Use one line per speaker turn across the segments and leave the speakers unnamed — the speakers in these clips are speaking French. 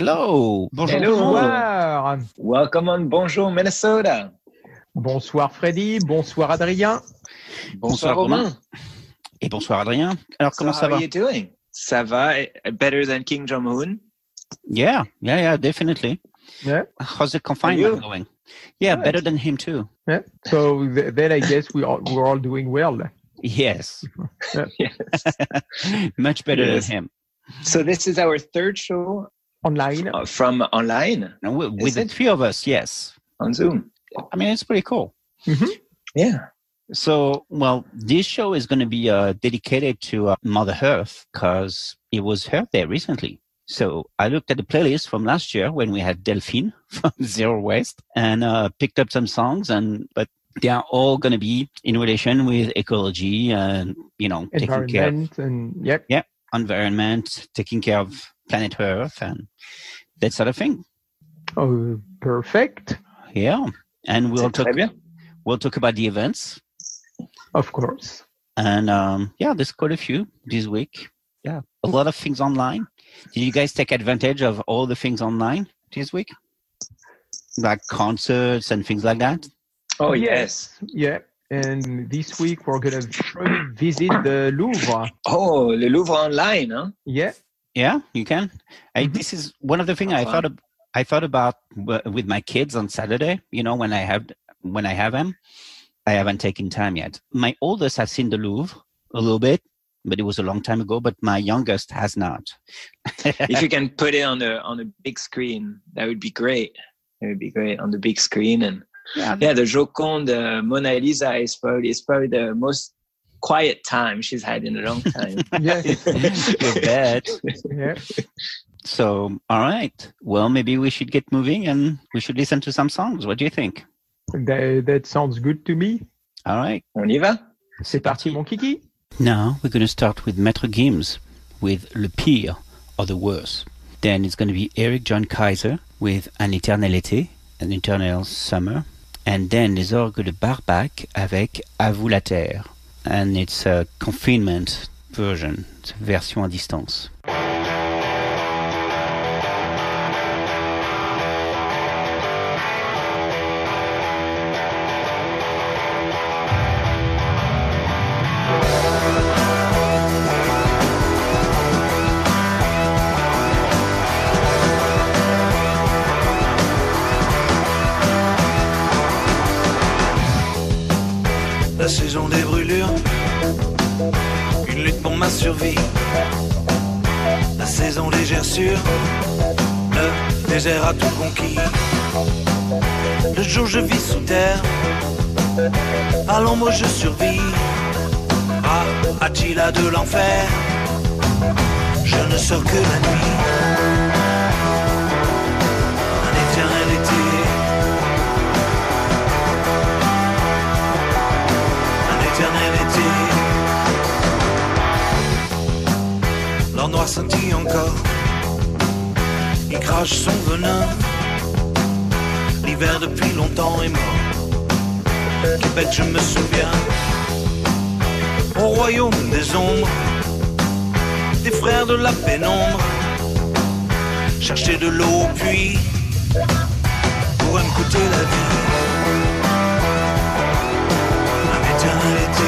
Hello. Bonjour
Hello.
tout le monde.
Bonsoir.
Welcome on Bonjour Minnesota.
Bonsoir Freddy, bonsoir Adrien.
Bonsoir, Romain. Et bonsoir Adrien. Alors comment ça va?
How are you doing? Ça va? Better than King Jong-un?
Yeah, definitely.
Yeah.
How's the confinement going? Yeah, better than him too.
Yeah. So then I guess we're all doing well.
Yes.
Yes.
Much better
Yes.
than him.
So this is our third show
Online.
from online
And with
Is
the
it?
three of us, yes.
on Zoom.
I mean, it's pretty cool.
Yeah.
So, well, this show is going to be dedicated to Mother Earth because it was her day recently. So I looked at the playlist from last year when we had Delphine from Zero Waste and picked up some songs, but they are all going to be in relation with ecology and, taking care of
Environment and yep.
environment, taking care of planet Earth and that sort of thing.
Oh, perfect.
Yeah. And
C'est très bien.
we'll talk about the events.
Of course.
And there's quite a few this week. Yeah, a lot of things online. Did you guys take advantage of all the things online this week? Like concerts and things like that?
Oh, yes.
Yeah. And this week we're gonna visit the Louvre.
Oh, le Louvre online, huh?
Yeah.
Yeah, you can. This is one of the things I thought about with my kids on Saturday. When I have them, I haven't taken time yet. My oldest has seen the Louvre a little bit, but it was a long time ago. But my youngest has not.
If you can put it on a big screen, that would be great. It would be great on the big screen. And the Joconde, Mona Lisa is probably the most quiet time she's had in a long time.
Yeah.
You bet.
Yeah.
So, all right. Well, maybe we should get moving and we should listen to some songs. What do you think?
That sounds good to me.
All right.
On y va?
C'est parti mon kiki.
Now we're going to start with Maître Gims with Le Pire or the Worst. Then it's going to be Eric John Kaiser with Un éternel été, An Eternal Summer. And then les orgues de Barbac avec À vous la terre. And it's a confinement version, it's a version à distance.
La saison des brûlures, une lutte pour ma survie. La saison des gerçures, le désert a tout conquis. Le jour je vis sous terre, à l'ombre je survis. Ah, Attila de l'enfer, je ne sors que la nuit. Un éternel été. Éternel été. L'or noir scintille encore, il crache son venin. L'hiver depuis longtemps est mort. Québec, je me souviens, au royaume des ombres, des frères de la pénombre, chercher de l'eau au puits pour me coûter la vie. Éternel été.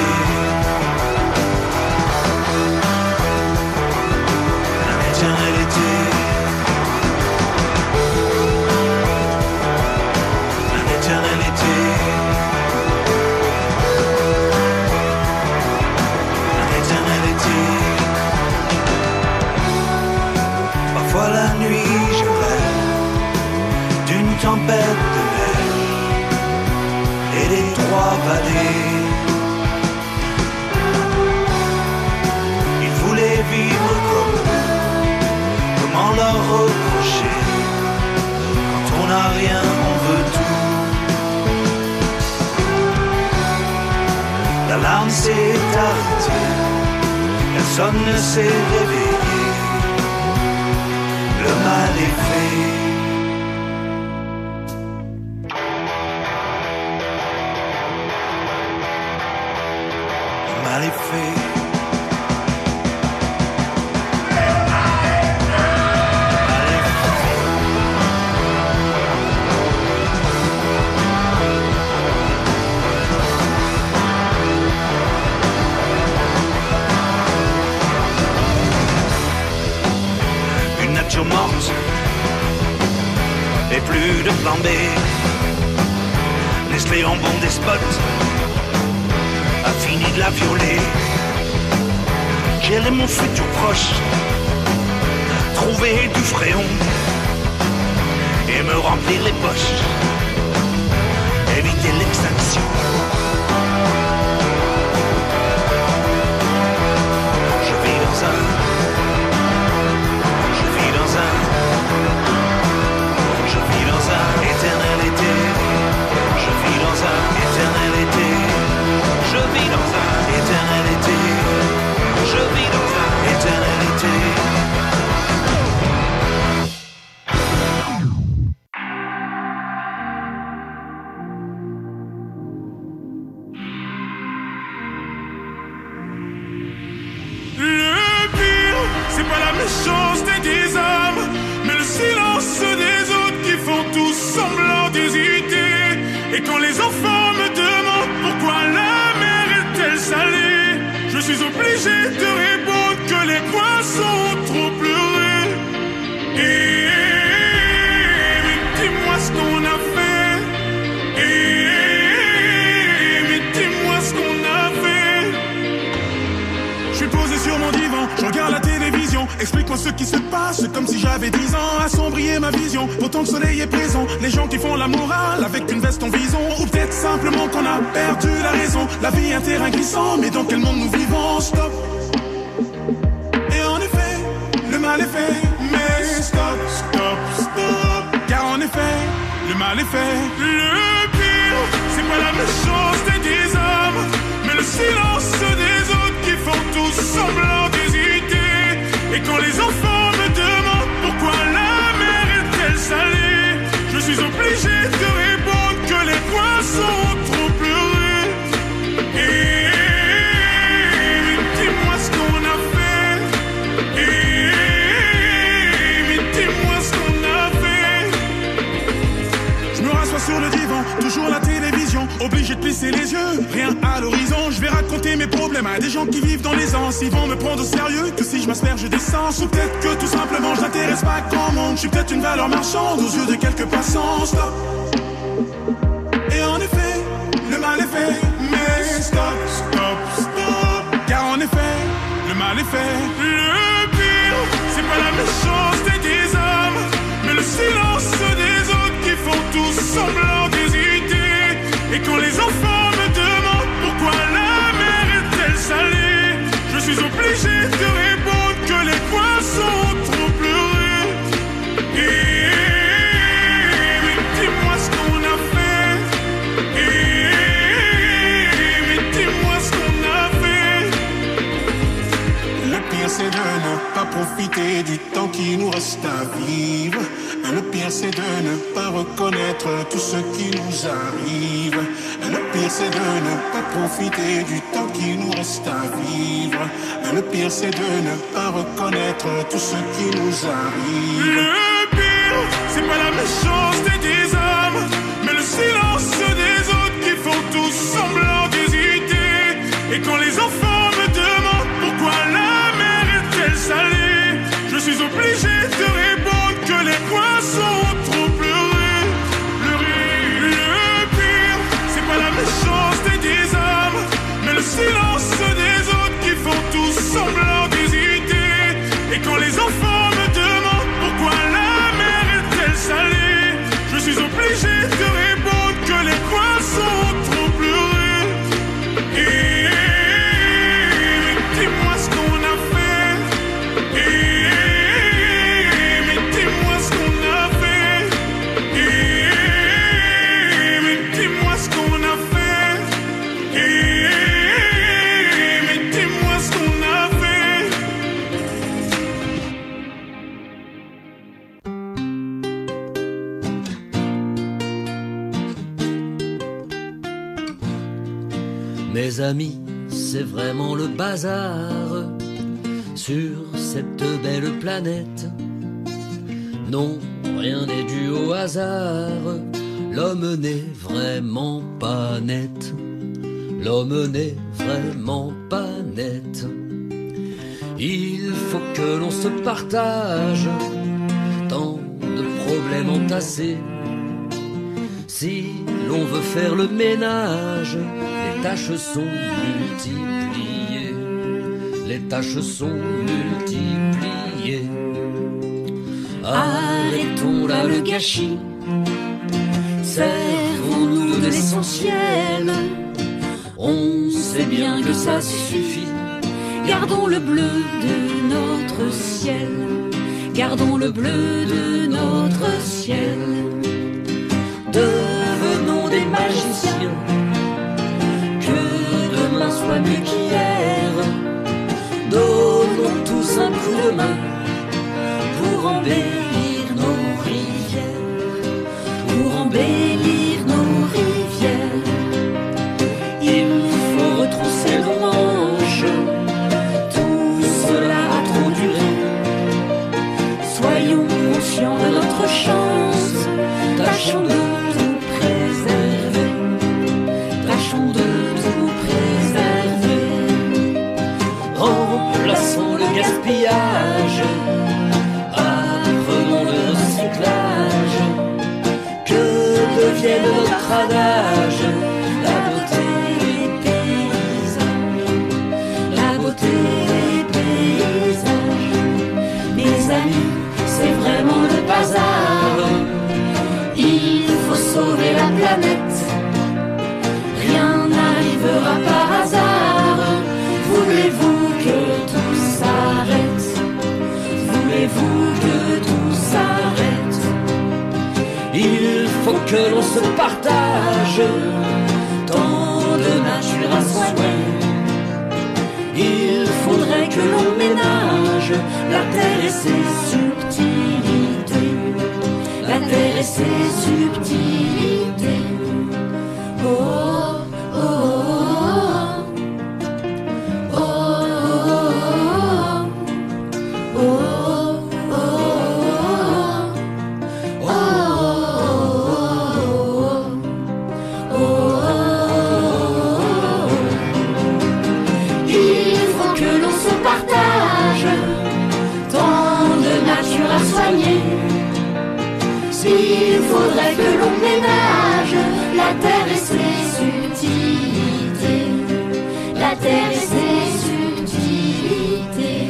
Un éternel été. Un éternel été. Un éternel été. Parfois la nuit je rêve d'une tempête de neige et des trois vallées. Vivre comme eux, comment leur reprocher? Quand on n'a rien, on veut tout. L'alarme s'est arrêtée, personne ne s'est réveillé. Le mal est fait. Le mal est fait. spot a fini de la violer. Quel est mon futur proche? Trouver du fréon et me remplir les poches, éviter l'extinction. Je vis dans un éternel été. Je vis dans un éternel été. Je vis dans un éternel été. Je vis dans un éternel été.
Le pire, c'est pas la méchanceté des âmes, mais le silence des autres qui font tous semblant d'hésiter. Et quand les enfants me demandent pourquoi la mer est-elle salée, je suis obligé de répondre que les poissons ont trop pleuré. Et mais dis-moi ce qu'on a fait. Mais dis-moi ce qu'on a fait. Je suis posé sur mon divan, je regarde la télévision. Explique-moi ce qui se passe, c'est comme si j'avais 10 ans. Assombrir ma vision, pourtant le soleil est présent. Les gens qui font la morale avec une veste en vison. Ou peut-être simplement qu'on a perdu la raison. La vie est un terrain glissant, mais dans quel monde nous vivons? Stop. Et en effet, le mal est fait. Mais stop, stop, stop. Car en effet, le mal est fait. Le pire, c'est pas la méchanceté des hommes, mais le silence des autres qui font tous semblant d'hésiter. Et quand les enfants me demandent pourquoi la mer est-elle salée, je suis obligé de répondre que les poissons ont trop pleuré. Et mais dis-moi ce qu'on a fait. Mais dis-moi ce qu'on a fait. Je me rassois sur le divan, toujours la télévision, obligé de plisser les yeux, rien à l'horizon. Je vais raconter mes problèmes à des gens qui vivent dans l'aisance. Ils vont me prendre au sérieux que si je m'asperge d'essence. Ou peut-être que tout simplement je n'intéresse pas grand monde. Je suis peut-être une valeur marchande aux yeux de quelques passants. Stop. Et en effet, le mal est fait. Mais stop, stop, stop. Car en effet, le mal est fait. Le pire, c'est pas la méchanceté des hommes, mais le silence des autres qui font tous semblant d'hésiter. Et quand les enfants me demandent pourquoi la mer est-elle salée, je suis obligé de répondre que les poissons ont trop pleuré. Et mais dis-moi ce qu'on a fait. Mais dis-moi ce qu'on a fait.
Le pire c'est de ne pas profiter du temps qui nous reste à vivre. Le pire c'est de ne pas reconnaître tout ce qui nous arrive. Le pire c'est de ne pas profiter du temps qui nous reste à vivre. Le pire c'est de ne pas reconnaître tout ce qui nous arrive.
Le pire, c'est pas la méchanceté des hommes, mais le silence des autres qui font tous semblant d'hésiter. Et quand les enfants me demandent pourquoi la mer est-elle salée, je suis obligé de répondre que les poissons ont trop pleuré. Le pire, c'est pas la méchanceté des hommes, mais le silence des autres qui font tous semblant d'hésiter. Et quand les enfants me demandent pourquoi la mer est-elle salée, je suis obligé de répondre que les poissons ont trop pleuré. Et mais dis-moi ce qu'on a fait. Mais dis-moi ce qu'on a fait. Mais dis-moi ce qu'on a fait. Mais dis-moi ce qu'on a fait.
Mes amis, c'est vraiment le bazar sur cette belle planète. Non, rien n'est dû au hasard. L'homme n'est vraiment pas net. L'homme n'est vraiment pas net. Il faut que l'on se partage tant de problèmes entassés. Si l'on veut faire le ménage, les tâches sont multipliées. Les tâches sont multipliées. Arrêtons là le gâchis, servons-nous de l'essentiel. On sait bien que ça suffit. Gardons le bleu de notre ciel. Gardons le bleu de notre ciel. Devenons des magiciens, que demain soit mieux qu'hier. Donnons tous un coup de main pour embellir nos rivières, pour embellir nos rivières. Il faut retrousser nos manches, tout cela a trop duré. Soyons conscients de notre chance, tâchons de tout préserver, tâchons de tout préserver. Remplaçons le gaspillage, apprenons le recyclage, que devienne notre adage, la beauté des paysages, la beauté des paysages. Mes amis, c'est vraiment le bazar, il faut sauver la planète, rien n'arrivera par hasard. Voulez-vous que tout s'arrête? Voulez-vous que tout s'arrête? Il faut que l'on se partage, tant de nature à soigner. Il faudrait que l'on ménage la terre et ses subtilités, la terre et ses subtilités. Oh, oh, oh, oh, oh, oh, oh, oh. Il faut que l'on se partage, tant de nature à soigner. S'il faudrait que l'on ménage la terre et ses subtilités, la terre et ses subtilités.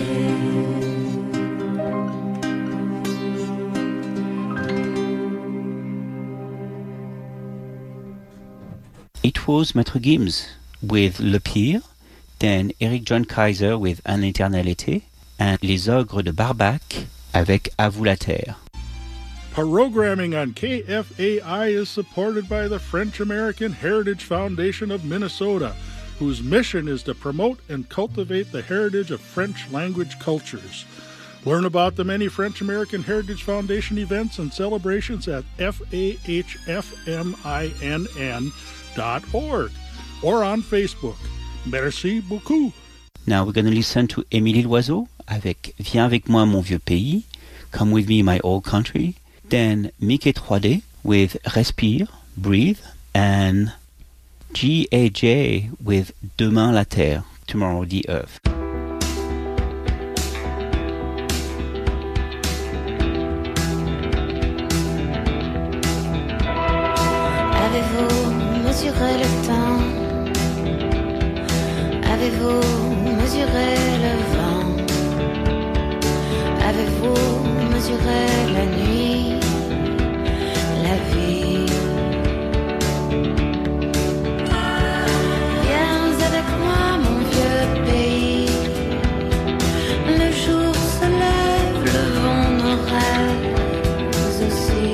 It was Maître Gims with Le Pire, then Eric John Kaiser with Un éternel été, and Les Ogres de Barbac avec À vous la terre.
Programming on KFAI is supported by the French-American Heritage Foundation of Minnesota, whose mission is to promote and cultivate the heritage of French language cultures. Learn about the many French-American Heritage Foundation events and celebrations at fahfminn.org or on Facebook. Merci beaucoup.
Now we're going to listen to Émilie Loiseau avec Viens avec moi mon vieux pays, Come with me my old country. Then Mickey 3D with Respire, Breathe, and GAJ with Demain la Terre, Tomorrow the Earth.
Avez-vous mesuré le temps? Avez-vous mesuré le vent? Avez-vous mesuré la nuit, la vie? Viens avec moi mon vieux pays. Le jour se lève, le vent nos rêves aussi.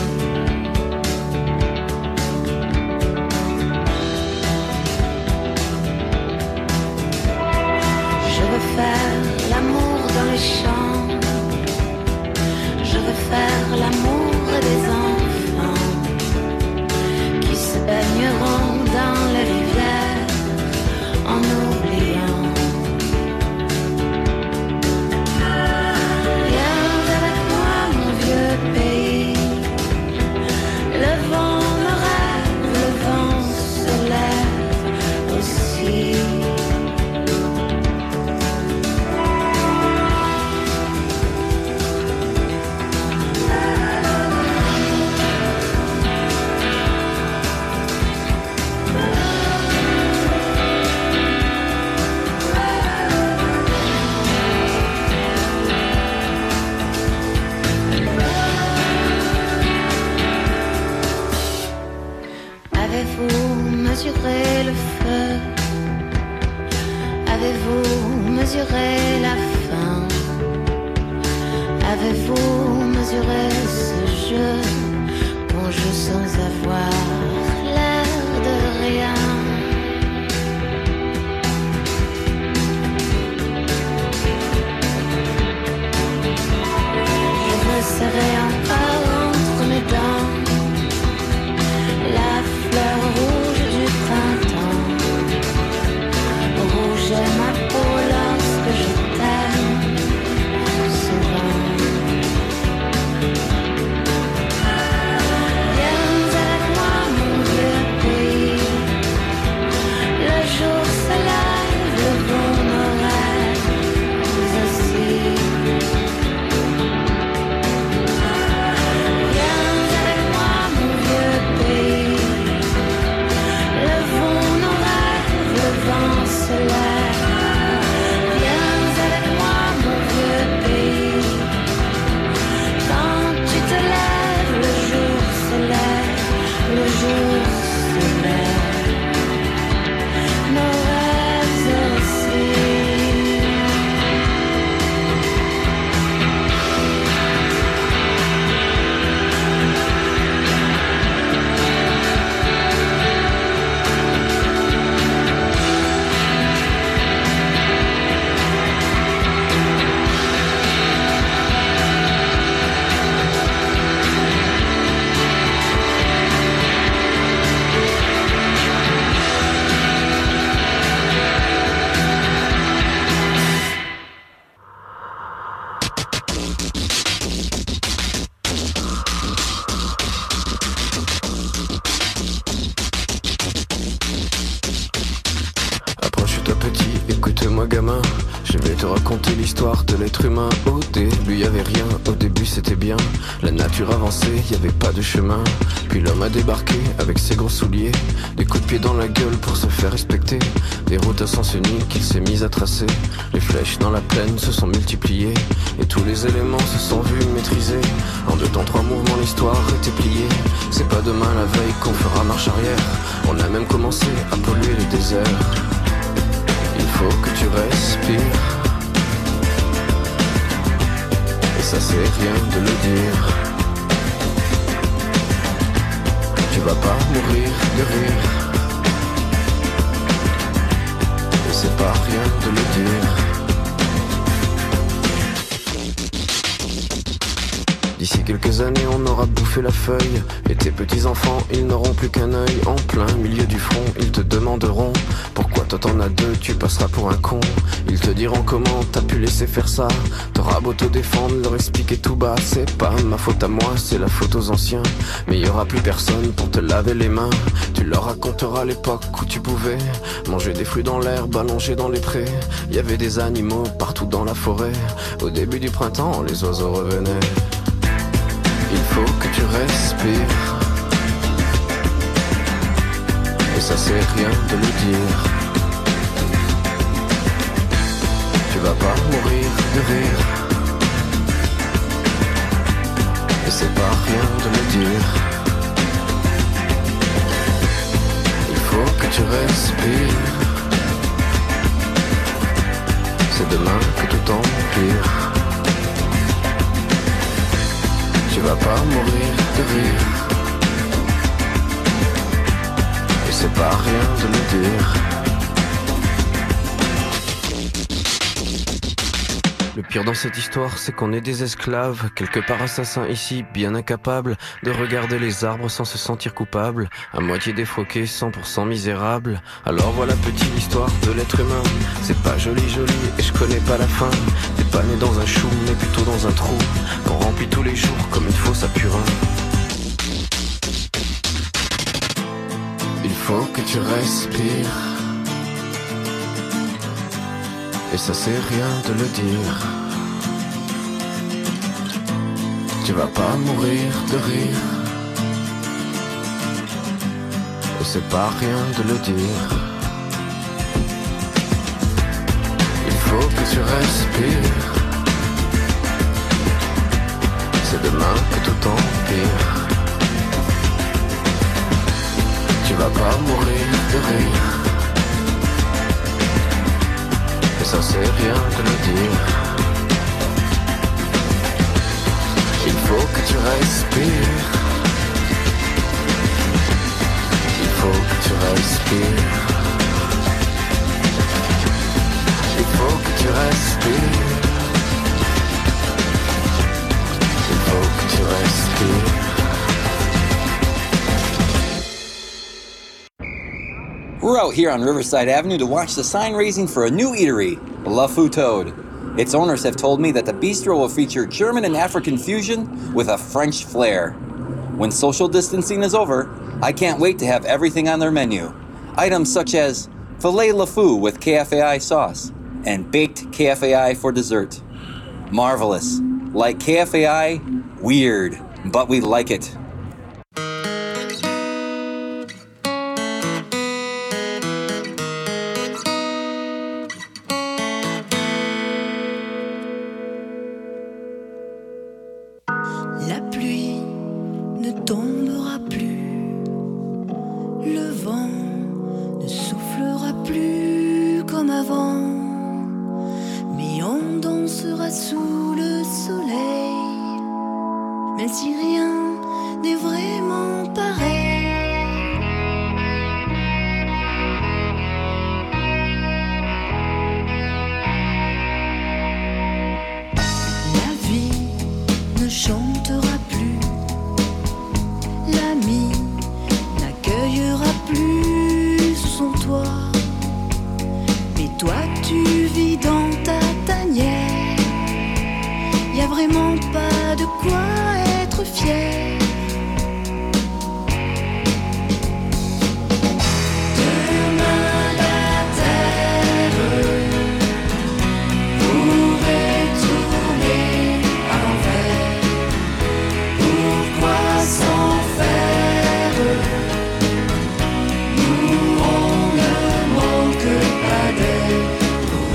Je veux faire l'amour dans les champs. Je veux faire l'amour des enfants. feu. Avez-vous mesuré la fin? Avez-vous mesuré ce jeu qu'on joue sans avoir l'air de rien? Je me serrai encore entre mes dents la fleur rouge du printemps. Rouge est ma peau lorsque je t'aime souvent. Viens avec moi mon vieux pays. Le jour se lève, le vent me rêve aussi. Viens avec moi mon vieux pays. Le vent nous rêve, le vent se lève. Viens avec moi mon vieux pays. Quand tu te lèves, le jour se lève, le jour se lève. Nos rêves aussi.
Approche-toi petit, écoute-moi gamin. Je vais te raconter l'histoire de l'être humain. Au début y avait rien, au début c'était bien. La nature avançait, y avait pas de chemin. Puis l'homme a débarqué avec ses gros souliers, des coups de pied dans la gueule pour se faire respecter. Des routes à sens unique qu'il s'est mis à tracer. Les flèches dans la plaine se sont multipliées, et tous les éléments se sont vus maîtrisés. En 2 temps 3 mouvements l'histoire était pliée. C'est pas demain la veille qu'on fera marche arrière. On a même commencé à polluer les déserts. Il faut que tu respires, et ça c'est rien de le dire. Tu vas pas mourir de rire, et c'est pas rien de le dire. D'ici quelques années on aura bouffé la feuille, et tes petits enfants ils n'auront plus qu'un œil. En plein milieu du front ils te demanderont pourquoi toi t'en as 2, tu passeras pour un con. Ils te diront comment t'as pu laisser faire ça. T'auras beau te défendre, leur expliquer tout bas. C'est pas ma faute à moi, c'est la faute aux anciens. Mais y aura plus personne pour te laver les mains. Tu leur raconteras l'époque où tu pouvais manger des fruits dans l'herbe, allongés dans les prés. Y avait des animaux partout dans la forêt. Au début du printemps, les oiseaux revenaient. Il faut que tu respires, et ça c'est rien de le dire. Tu vas pas mourir de rire, et c'est pas rien de le dire. Il faut que tu respires, c'est demain que tout empire. Tu vas pas mourir de rire, et c'est pas rien de le dire. Le pire dans cette histoire, c'est qu'on est des esclaves, quelque part assassins ici, bien incapables de regarder les arbres sans se sentir coupables, à moitié défroqués, 100% misérables. Alors voilà petite histoire de l'être humain, c'est pas joli et je connais pas la fin. T'es pas né dans un chou, mais plutôt dans un trou, qu'on remplit tous les jours comme une fosse à purin. Il faut que tu respires, et ça c'est rien de le dire. Tu vas pas mourir de rire, et c'est pas rien de le dire. Il faut que tu respires, c'est demain que tout empire. Tu vas pas mourir de rire, ça c'est rien de le dire. Il faut que tu respires. Il faut que tu respires. Il faut que tu respires. Il faut que tu respires.
We're out here on Riverside Avenue to watch the sign raising for a new eatery, La Fou Toad. Its owners have told me that the bistro will feature German and African fusion with a French flair. When social distancing is over, I can't wait to have everything on their menu. Items such as filet La Fou with KFAI sauce and baked KFAI for dessert. Marvelous. Like KFAI, weird, but we like it.
La pluie ne tombera plus, le vent ne soufflera plus comme avant, mais on dansera sous le soleil, même si rien n'est vraiment pareil. La vie ne chantera plus, l'ami n'accueillera plus sous son toit, mais toi tu vis dans ta tanière, y a vraiment pas de quoi être fier. Demain la terre pourrait tourner à l'envers. Pourquoi s'en faire? Nous on ne manque pas d'air pour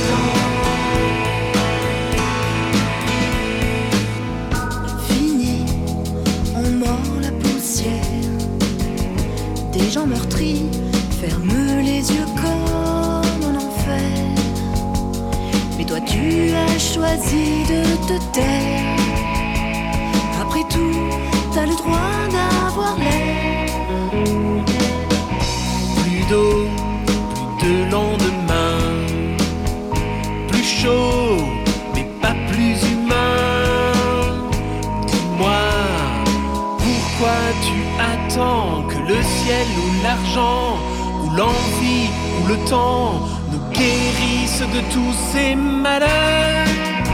l'instant. Fini, on mord la poussière. Des gens meurtris ferment les yeux comme en enfer. Mais toi tu as choisi de te taire. Après tout, t'as le droit d'avoir l'air.
Plus d'eau, plus de lendemain, plus chaud, mais pas plus humain. Dis-moi, pourquoi tu attends que le ciel ou l'argent, ou l'envie, ou le temps nous guérissent de tous ces malheurs?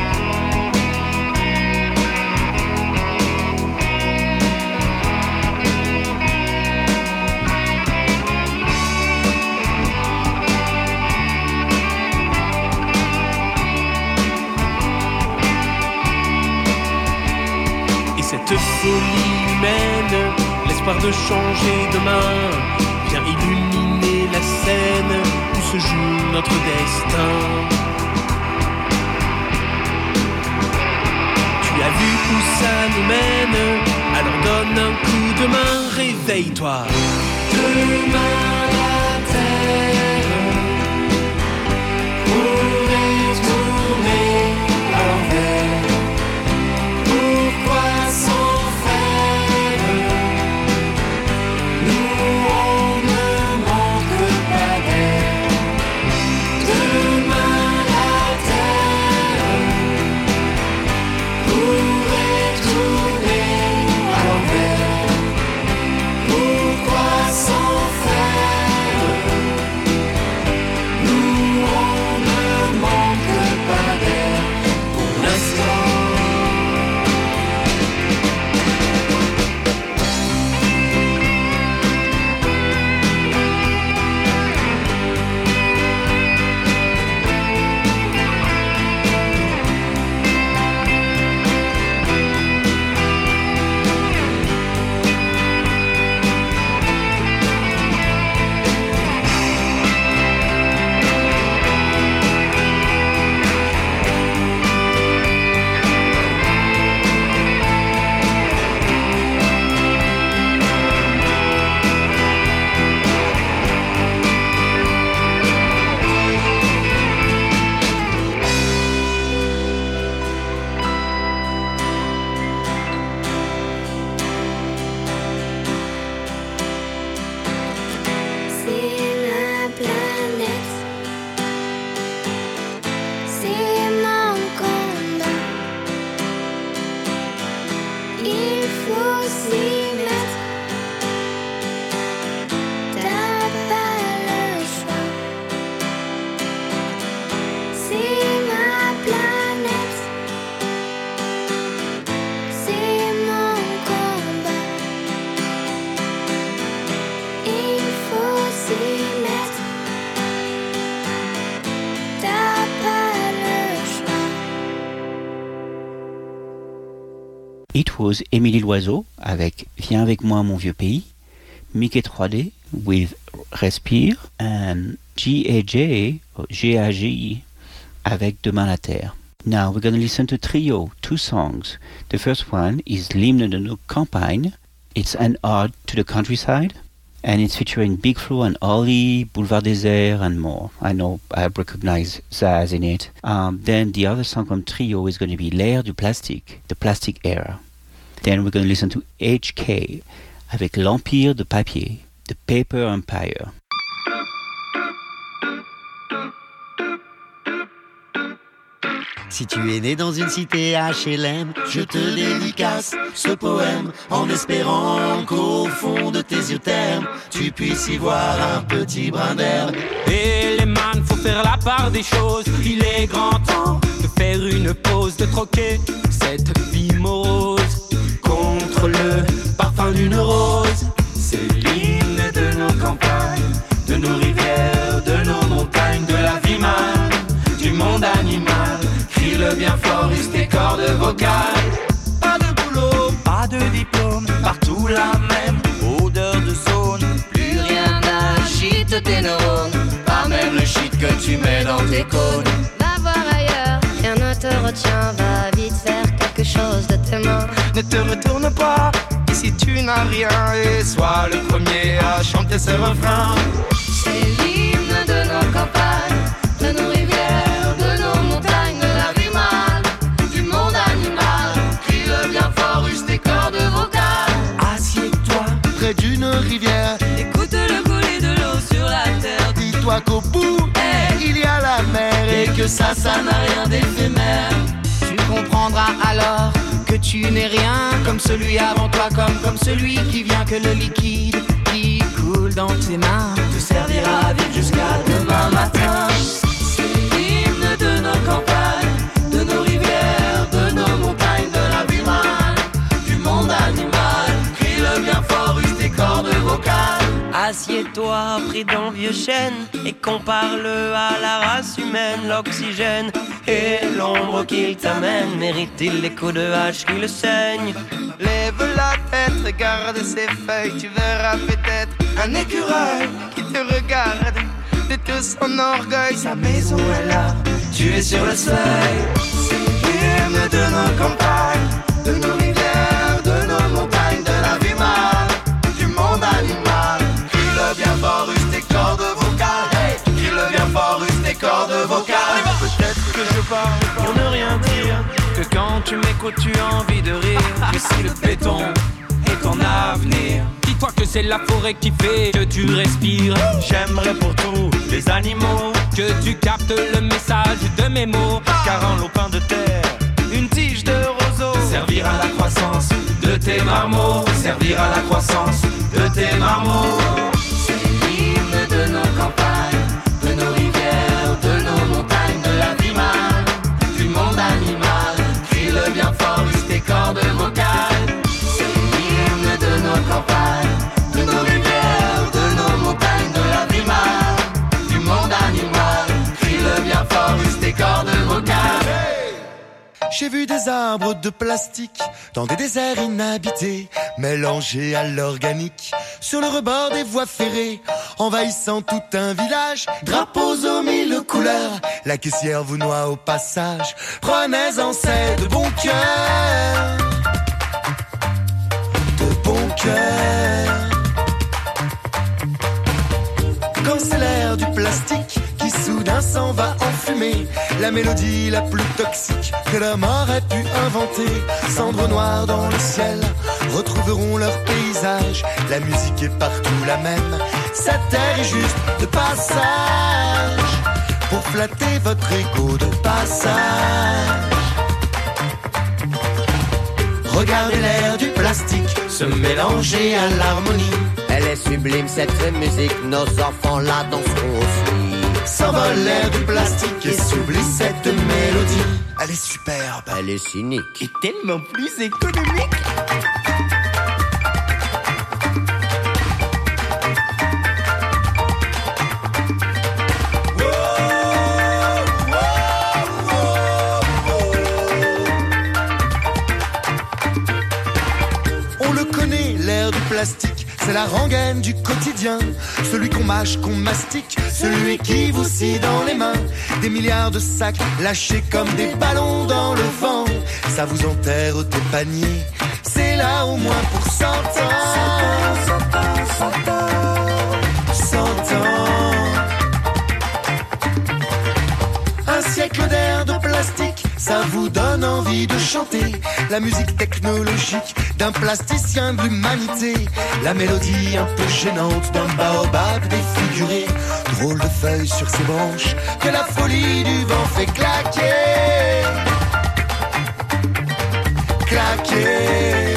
Cette folie humaine, l'espoir de changer demain, vient illuminer la scène où se joue notre destin. Tu as vu où ça nous mène, alors donne un coup de main, réveille-toi. Demain la terre pourrait tourner à l'envers. Pourquoi s'en faire? Nous on ne manque pas d'air. Demain la terre pourrait tourner à l'envers. Pourquoi s'en faire?
It was Émilie Loiseau avec Viens avec moi mon vieux pays, Mickey 3D with Respire, and GAJ avec Demain la Terre. Now we're going to listen to Trio, 2 songs. The first one is L'hymne de nos campagnes. It's an ode to the countryside, and it's featuring Big Flo and Ollie, Boulevard Désert, and more. I know I recognize Zaz in it. Then the other song from Trio is going to be L'ère du plastique, the plastic era. Then we're going to listen to HK avec L'Empire de papier, the Paper Empire.
Si tu es né dans une cité HLM, je te dédicace ce poème en espérant qu'au fond de tes yeux termes, tu puisses y voir un petit brin d'herbe.
Et les man, faut faire la part des choses. Il est grand temps de faire une pause, de troquer cette vie morose contre le parfum d'une rose. C'est l'hymne de nos campagnes, de nos rivières, de nos montagnes, de la vie man, du monde animal. Crie-le bien fort, use tes cordes vocales. Pas de boulot, pas de diplôme, partout la même odeur de zone.
Plus rien n'agite tes neurones,
Pas même le shit que tu mets dans tes cônes.
Va voir ailleurs, rien ne te retient. Va vite faire quelque chose de tes mains.
Ne te retourne pas, ici tu n'as rien. Et sois le premier à chanter ce refrain.
C'est l'hymne de nos campagnes, de nos rivières, de nos montagnes, de la vie mâle, du monde animal.
Crie-le bien fort, use tes cordes vocales. Assieds-toi près d'une rivière,
écoute le couler de l'eau sur la terre.
dis-toi qu'au bout, il y a la mer. Et que ça n'a rien d'éphémère.
Tu comprendras alors que tu n'es rien comme celui avant toi, comme celui qui vient, que le liquide qui coule dans tes mains
te servira à vivre jusqu'à demain matin.
C'est l'hymne de nos campagnes, de nos rivières, de nos montagnes, de la vie mâle,
Du monde animal, crie-le bien fort, use tes cordes vocales.
Assieds-toi près d'un vieux chêne et compare-le à la race humaine. L'oxygène et l'ombre qu'il t'amène, mérite-t-il les coups de hache qui le saignent?
Lève la tête, regarde ses feuilles, tu verras peut-être un écureuil qui te regarde. De tout son orgueil, sa maison est là, tu es sur le seuil. C'est l'hymne de nos campagnes, de nos rivières, de nos montagnes, de la vie mâle, du monde animal. Crie-le bien fort, use tes cordes vocales. Hey, crie-le bien fort, use tes cordes vocales.
Peut-être que je parle pour ne rien dire, que quand tu m'écoutes tu as envie de rire.
Que si le béton est ton avenir,
Dis-toi que c'est la forêt qui fait que tu respires.
j'aimerais pour tous les animaux
Que tu captes le message de mes mots.
car un lopin de terre, une tige de roseau, servir à la croissance de tes marmots, servir à la croissance de tes marmots.
c'est l'hymne de nos campagnes, de nos rivières, de nos montagnes, de la vie mâle, du monde animal.
Crie-le bien fort, use tes cordes vocales.
C'est l'hymne de nos campagnes, de nos rivières, de nos montagnes, de la vie mâle,
Du monde animal, crie-le bien fort, use tes cordes vocales. J'ai vu des arbres de plastique dans des déserts inhabités, mélangés à l'organique, sur le rebord des voies ferrées, envahissant tout un village. Drapeaux aux 1000 couleurs, la caissière vous noie au passage. Prenez-en c'est de bon cœur, de bon cœur. Quand c'est l'air du plastique qui soudain s'en va en fumée, la mélodie la plus toxique que l'homme aurait pu inventer. Cendres noires dans le ciel retrouveront leur paysage. La musique est partout la même, cette terre est juste de passage, pour flatter votre ego de passage. Regardez l'air du plastique se mélanger à l'harmonie.
Elle est sublime cette musique, nos enfants la danseront aussi.
S'envole l'air du plastique et s'oublie cette mélodie. Elle est superbe,
elle est cynique
et tellement plus économique.
plastique, c'est la rengaine du quotidien. Celui qu'on mâche, qu'on mastique, celui qui vous scie dans les mains. Des milliards de sacs lâchés comme des ballons dans le vent. Ça vous enterre des paniers, c'est là au moins pour 100 ans. 100 ans. Un siècle d'air de plastique, ça vous donne envie de chanter la musique technologique d'un plasticien de l'humanité. La mélodie un peu gênante d'un baobab défiguré. Drôle de feuilles sur ses branches que la folie du vent fait claquer. Claquer.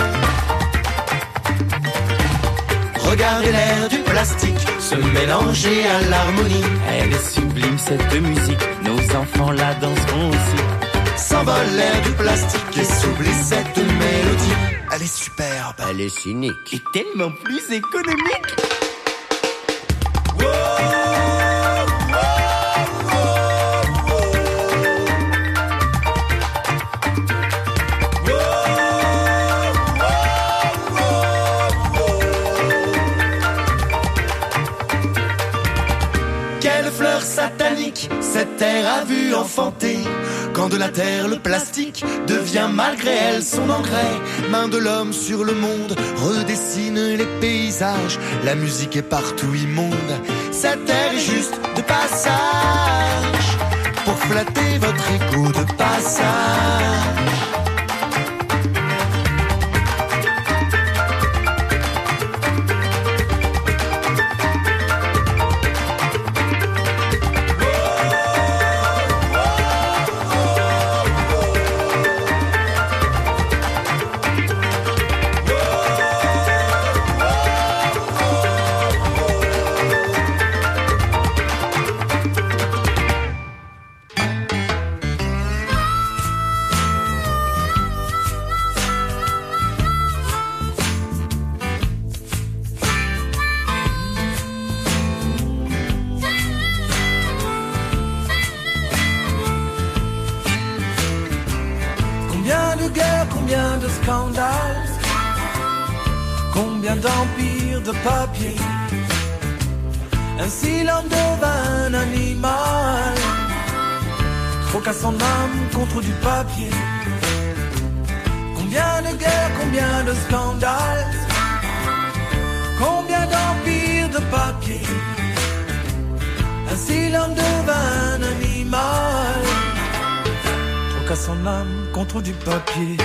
Regardez l'air du plastique se mélanger à l'harmonie.
Elle est sublime cette musique, nos enfants la danseront aussi.
S'envole l'air du plastique et s'oublie cette mélodie. Elle est superbe,
elle est cynique
et tellement plus économique.
Satanique, cette terre a vu enfanter. Quand de la terre le plastique devient malgré elle son engrais. Main de l'homme sur le monde redessine les paysages. La musique est partout immonde. Cette terre est juste de passage pour flatter votre égo de passage.
Combien de scandales, combien d'empires de papier. Ainsi l'homme devint un animal, troqua son âme contre du papier. Combien de guerres, combien de scandales, combien d'empires de papier. Ainsi l'homme devint un animal, troqua son âme contre du papier.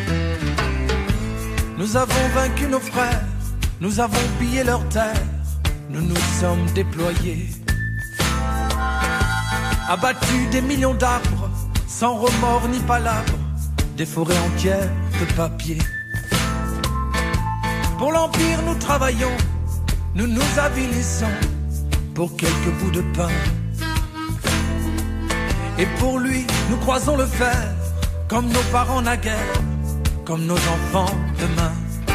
Nous avons vaincu nos frères, nous avons pillé leurs terres, nous nous sommes déployés, abattu des millions d'arbres, sans remords ni palabres, des forêts entières de papier. Pour l'Empire nous travaillons, nous nous avilissons, pour quelques bouts de pain. Et pour lui, nous croisons le fer, comme nos parents naguère, comme nos enfants demain.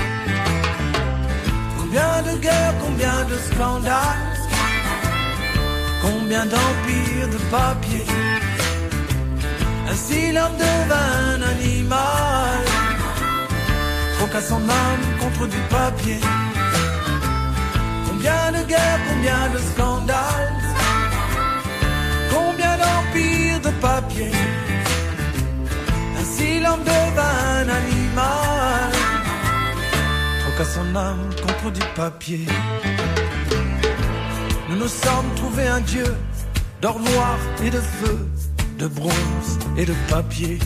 Combien de guerres, combien de scandales, combien d'empires de papier. Ainsi l'homme devint un animal, troqua son âme contre du papier. Combien de guerres, combien de scandales, combien d'empires de papier. Ainsi l'homme devint un animal, troqua son âme contre du papier. Nous nous sommes trouvés un dieu d'or noir et de feu, de bronze et de papier.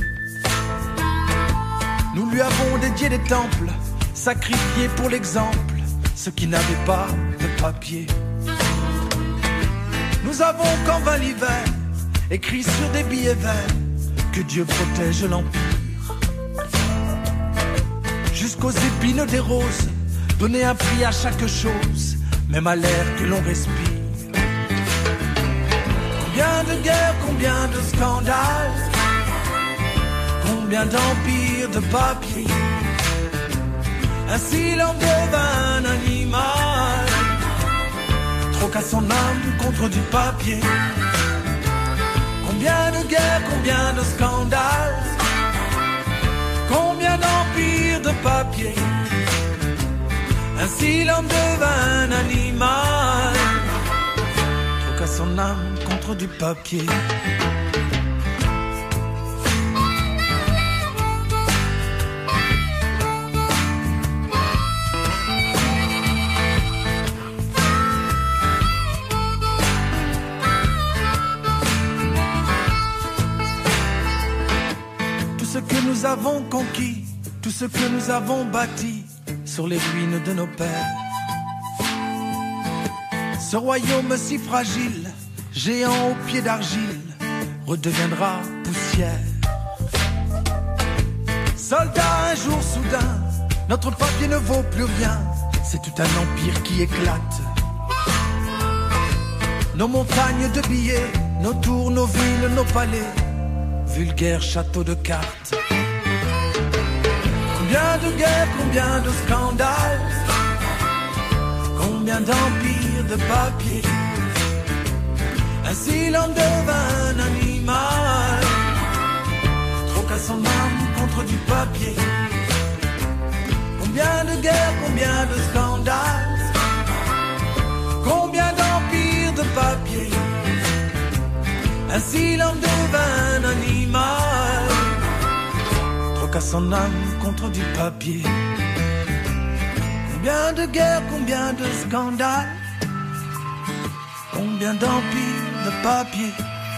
Nous lui avons dédié des temples, sacrifiés pour l'exemple, ceux qui n'avaient pas de papier. Nous avons qu'en vain l'hiver, écrit sur des billets verts, que Dieu protège l'empire. Jusqu'aux épines des roses, donner un prix à chaque chose, même à l'air que l'on respire. Combien de guerres, combien de scandales, combien d'empires de papier. Ainsi l'homme devint un animal, troqua son âme contre du papier. Combien de guerres, combien de scandales, combien d'empires de papier. Ainsi l'homme devint un animal, troqua son âme contre du papier. Tout ce que nous avons conquis, tout ce que nous avons bâti sur les ruines de nos pères. Ce royaume si fragile, géant aux pieds d'argile, redeviendra poussière. Soldats, un jour soudain, notre papier ne vaut plus rien. C'est tout un empire qui éclate. Nos montagnes de billets, nos tours, nos villes, nos palais, vulgaires châteaux de cartes. Combien de guerres, combien de scandales, combien d'empires de papier. Ainsi l'homme devint un animal, troqua son âme contre du papier. Combien de guerres, combien de scandales, combien d'empires de papier. Ainsi l'homme devint un animal, troqua son âme contre du papier. Combien de guerres, combien de scandales, combien d'empires de papier.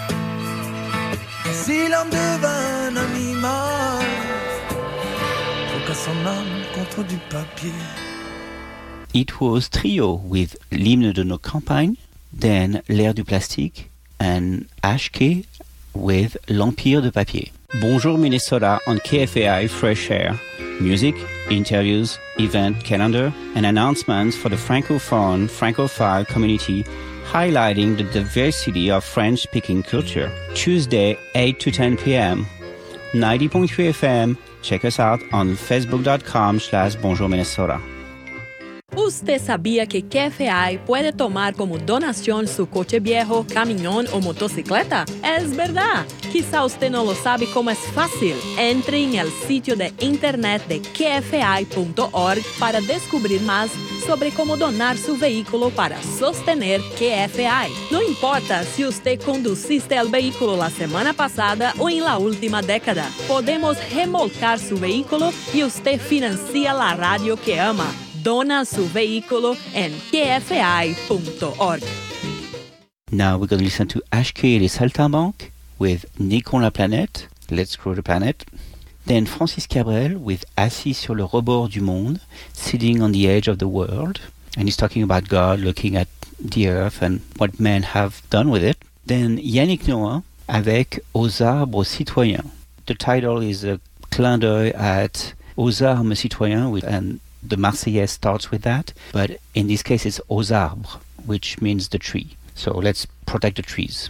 Si l'homme devint un animal, troqua son âme contre du papier.
It was Trio with L'hymne de nos campagnes, then L'ère du plastique, and HK with L'empire de papier. Bonjour Minnesota on KFAI Fresh Air. Music, interviews, event calendar, and announcements for the Francophone, Francophile community, highlighting the diversity of French-speaking culture. Tuesday, 8 to 10 p.m. 90.3 FM. Check us out on facebook.com/Bonjour Minnesota.
¿Usted sabía que KFAI puede tomar como donación su coche viejo, camión o motocicleta? Es verdad. Quizá usted no lo sabe cómo es fácil. Entre en el sitio de internet de kfai.org para descubrir más sobre cómo donar su vehículo para sostener KFAI. No importa si usted conduciste el vehículo la semana pasada o en la última década. Podemos remolcar su vehículo y usted financia la radio que ama. Dona su vehículo en kfai.org.
Now we're going to listen to HK et les Saltimbanques with Niquons la planète, Let's Grow the Planet. Then Francis Cabrel with Assis sur le rebord du monde, Sitting on the Edge of the World. And he's talking about God looking at the earth and what men have done with it. Then Yannick Noah avec Aux arbres citoyens. The title is a clin d'œil at Aux armes citoyens, and the Marseillaise starts with that, but in this case it's aux arbres, which means the tree. So let's protect the trees.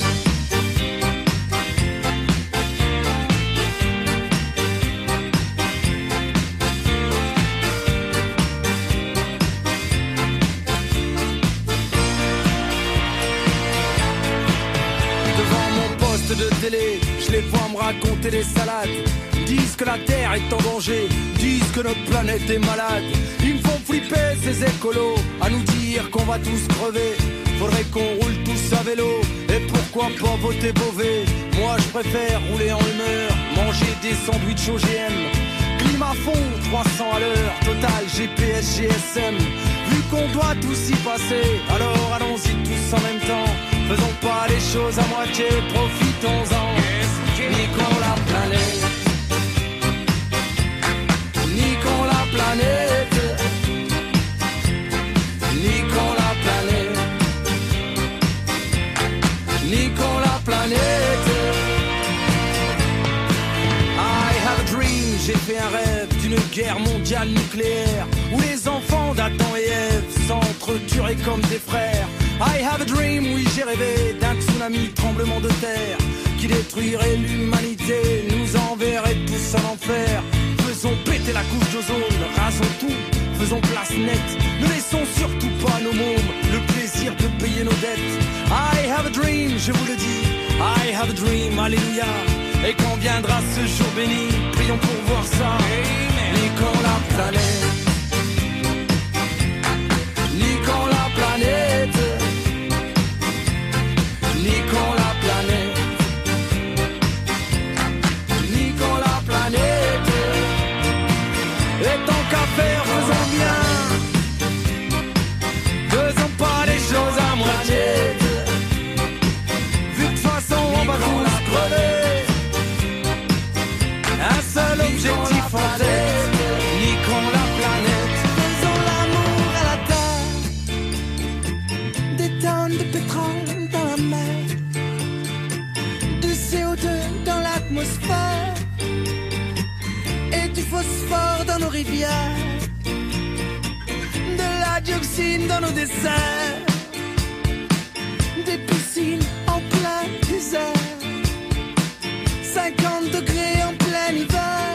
Devant mon poste de télé, je les vois me raconter des salades. Disent que la Terre est en danger, disent que notre planète est malade. Ils me font flipper ces écolos, à nous dire qu'on va tous crever. Faudrait qu'on roule tous à vélo, et pourquoi pas voter Beauvais. Moi je préfère rouler en humeur, manger des sandwichs OGM. Climat fond, 300 à l'heure, total GPS, GSM. Vu qu'on doit tous y passer, alors allons-y tous en même temps. Faisons pas les choses à moitié, profitons-en. Niquons la planète. Niquons la planète. Niquons la planète. Niquons la planète. I have a dream, j'ai fait un rêve d'une guerre mondiale nucléaire où les enfants d'Adam et Ève s'entretueraient comme des frères. I have a dream, oui j'ai rêvé d'un tsunami, tremblement de terre qui détruirait l'humanité, nous enverrait tous en enfer. Faisons péter la couche d'ozone, rasons tout, faisons place nette. Ne laissons surtout pas nos mômes le plaisir de payer nos dettes. I have a dream, je vous le dis, I have a dream, alléluia. Et quand viendra ce jour béni, prions pour voir ça. Niquons la planète.
mer, du CO2 dans l'atmosphère et du phosphore dans nos rivières, de la dioxine dans nos desserts, des piscines en plein désert, 50 degrés en plein hiver.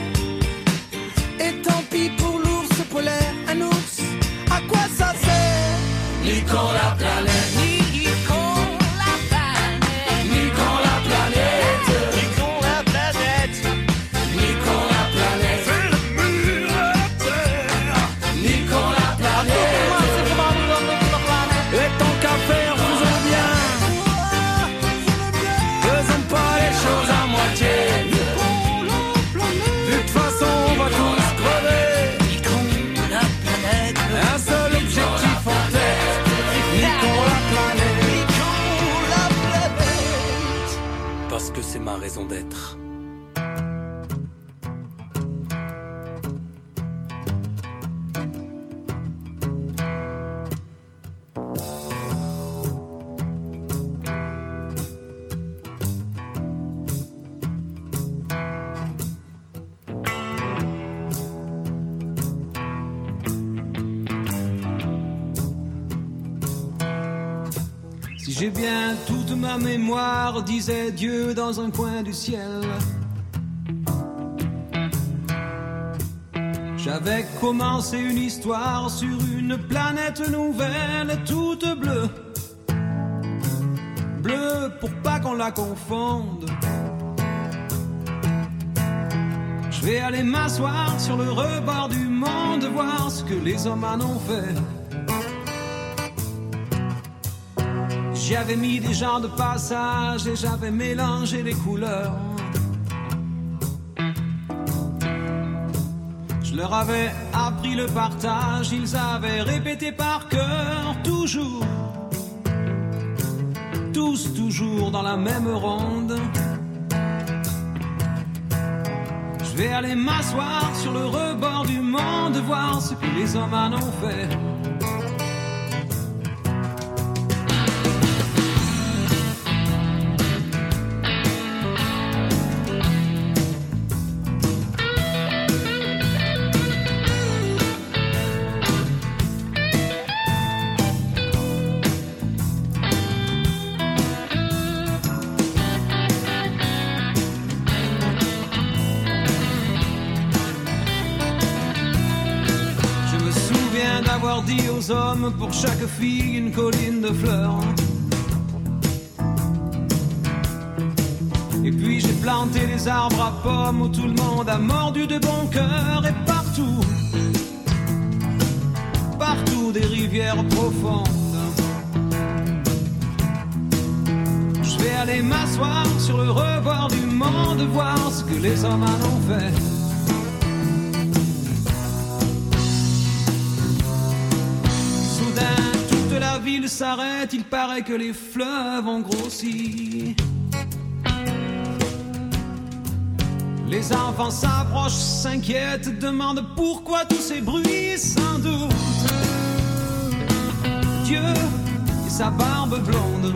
Et tant pis pour l'ours polaire, un ours, à quoi ça sert? Niquons la planète, niquons la planète, niquons la planète, niquons la planète, niquons la planète, fais le mur à la terre, niquons la planète, et tant qu'à faire, faisons bien, faisons pas les choses à moitié. De toute façon, on va tous crever. Niquons la planète. Un seul objectif en tête. Niquons la planète. Niquons la planète.
Parce que c'est ma raison d'être.
Si j'ai bien toute ma mémoire, disait Dieu dans un coin du ciel. J'avais commencé une histoire sur une planète nouvelle, toute bleue. Bleue pour pas qu'on la confonde. Je vais aller m'asseoir sur le rebord du monde, voir ce que les hommes en ont fait. J'avais mis des gens de passage et j'avais mélangé les couleurs. Je leur avais appris le partage, ils avaient répété par cœur toujours. Tous toujours dans la même ronde. Je vais aller m'asseoir sur le rebord du monde, voir ce que les hommes en ont fait. Dit aux hommes pour chaque fille une colline de fleurs. Et puis j'ai planté des arbres à pommes où tout le monde a mordu de bon cœur. Et partout, partout des rivières profondes. Je vais aller m'asseoir sur le rebord du monde, voir ce que les hommes en ont fait. La ville s'arrête, il paraît que les fleuves ont grossi. Les enfants s'approchent, s'inquiètent, demandent pourquoi tous ces bruits, sans doute. Dieu et sa barbe blonde.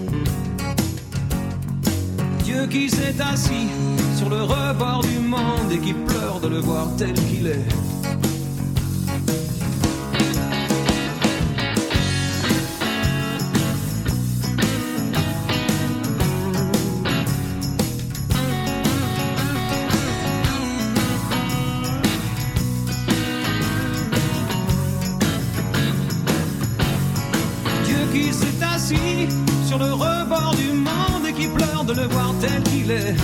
Dieu qui s'est assis sur le rebord du monde et qui pleure de le voir tel qu'il est. Sur le rebord du monde et qui pleure de le voir tel qu'il est.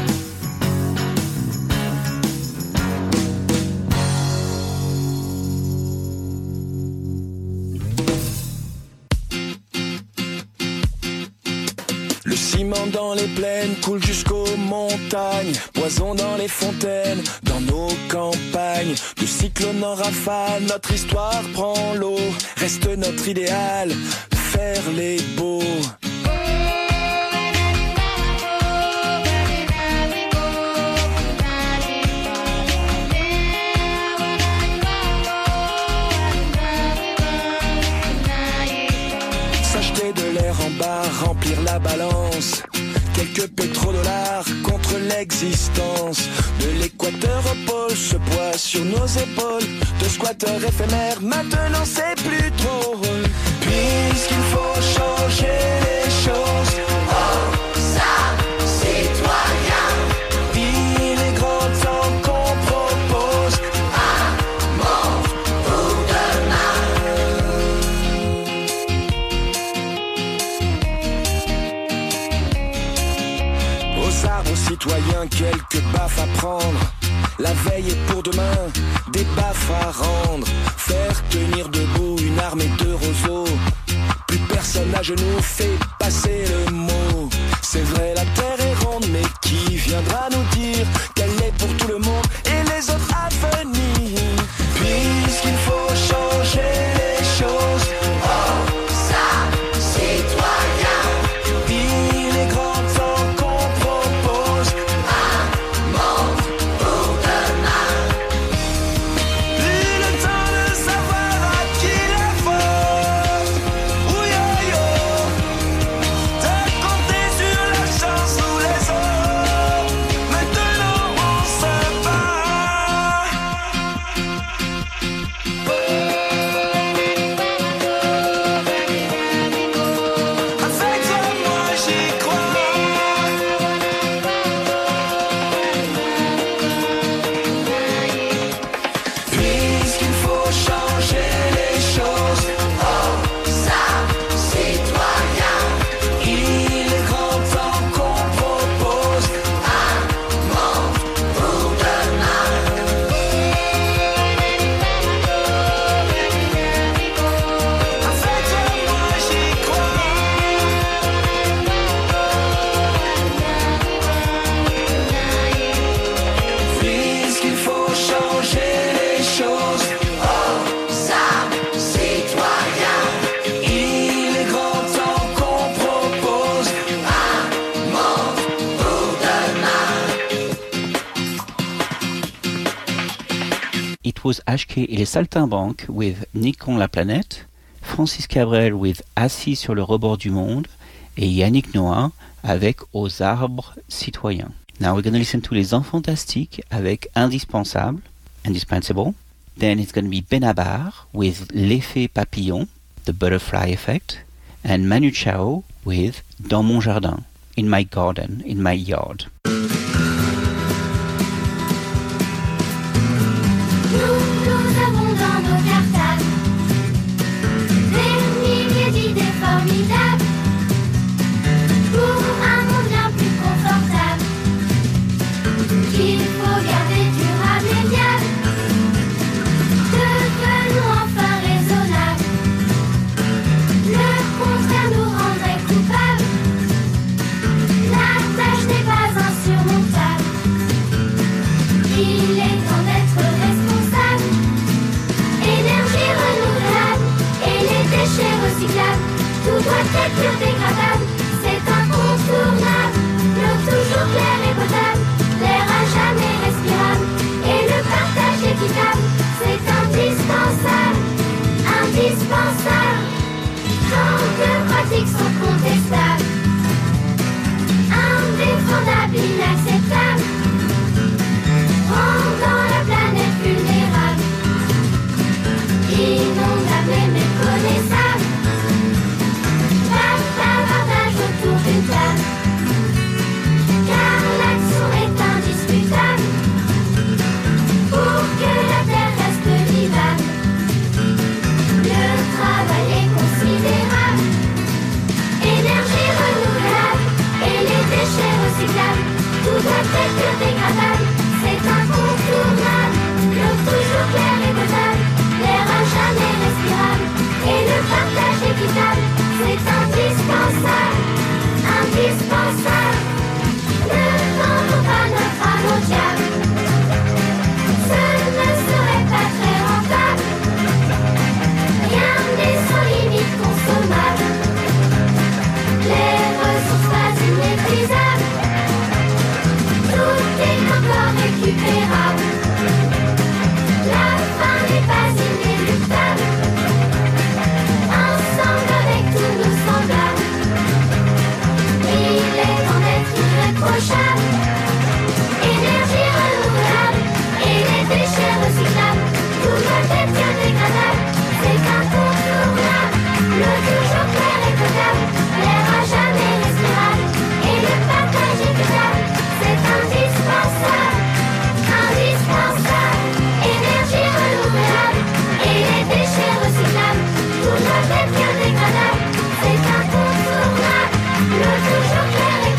Le ciment dans les plaines coule jusqu'aux montagnes, poison dans les fontaines, dans nos campagnes. De cyclone en rafale, notre histoire prend l'eau. Reste notre idéal, faire les beaux. S'acheter de l'air en bar,
remplir la balance. Quelques pétrodollars contre l'existence. De l'équateur au pôle, ce poids sur nos épaules. De squatteurs éphémères, maintenant c'est plus drôle. Puisqu'il faut changer les choses. Oh, ça, citoyen. Il est grand temps qu'on propose un monde pour demain. Aux arbres, aux citoyens, quelques baffes à prendre. La veille est pour demain, des baffes à rendre. Faire tenir debout une armée de roseaux. Plus personne à genoux fait passer le mot. C'est vrai, la terre est ronde, mais qui viendra nous dire qu'elle est pour tout le monde et les autres à venir? Puisqu'il faut changer les choses. Oh, ça, citoyen. Il est grand temps qu'on propose un monde pour demain. Plus le temps de savoir à qui la faute. Ouyo-yo. De compter sur la chance ou les autres. Maintenant on se bat. Avec toi moi j'y crois. Puisqu'il faut changer les choses. Oh, ça, citoyen. Il est grand temps qu'on propose un monde pour demain. Avec toi moi j'y crois. Puisqu'il faut changer les choses. Oh, ça, citoyen. Il est grand temps qu'on propose un monde pour demain.
It was HK et les Saltimbanques with Nick on la planète, Francis Cabrel with Assis sur le rebord du monde et Yannick Noah avec Aux arbres citoyens. Now we're going to listen to Les Enfants Fantastiques avec Indispensable, Indispensable. Then it's going to be Benabar with L'effet papillon, the butterfly effect, and Manu Chao with Dans mon jardin, in my garden, in my yard.
Nous avons dans nos cartables des milliers d'idées formidables pour un monde bien plus confortable qu'il faut garder durable et viable. Devenons enfin raisonnables. Le contraire nous rendrait coupables. La tâche n'est pas insurmontable.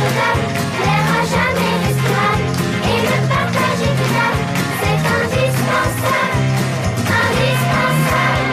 potable, l'air à jamais respirable. Et le partage équitable, c'est indispensable, indispensable.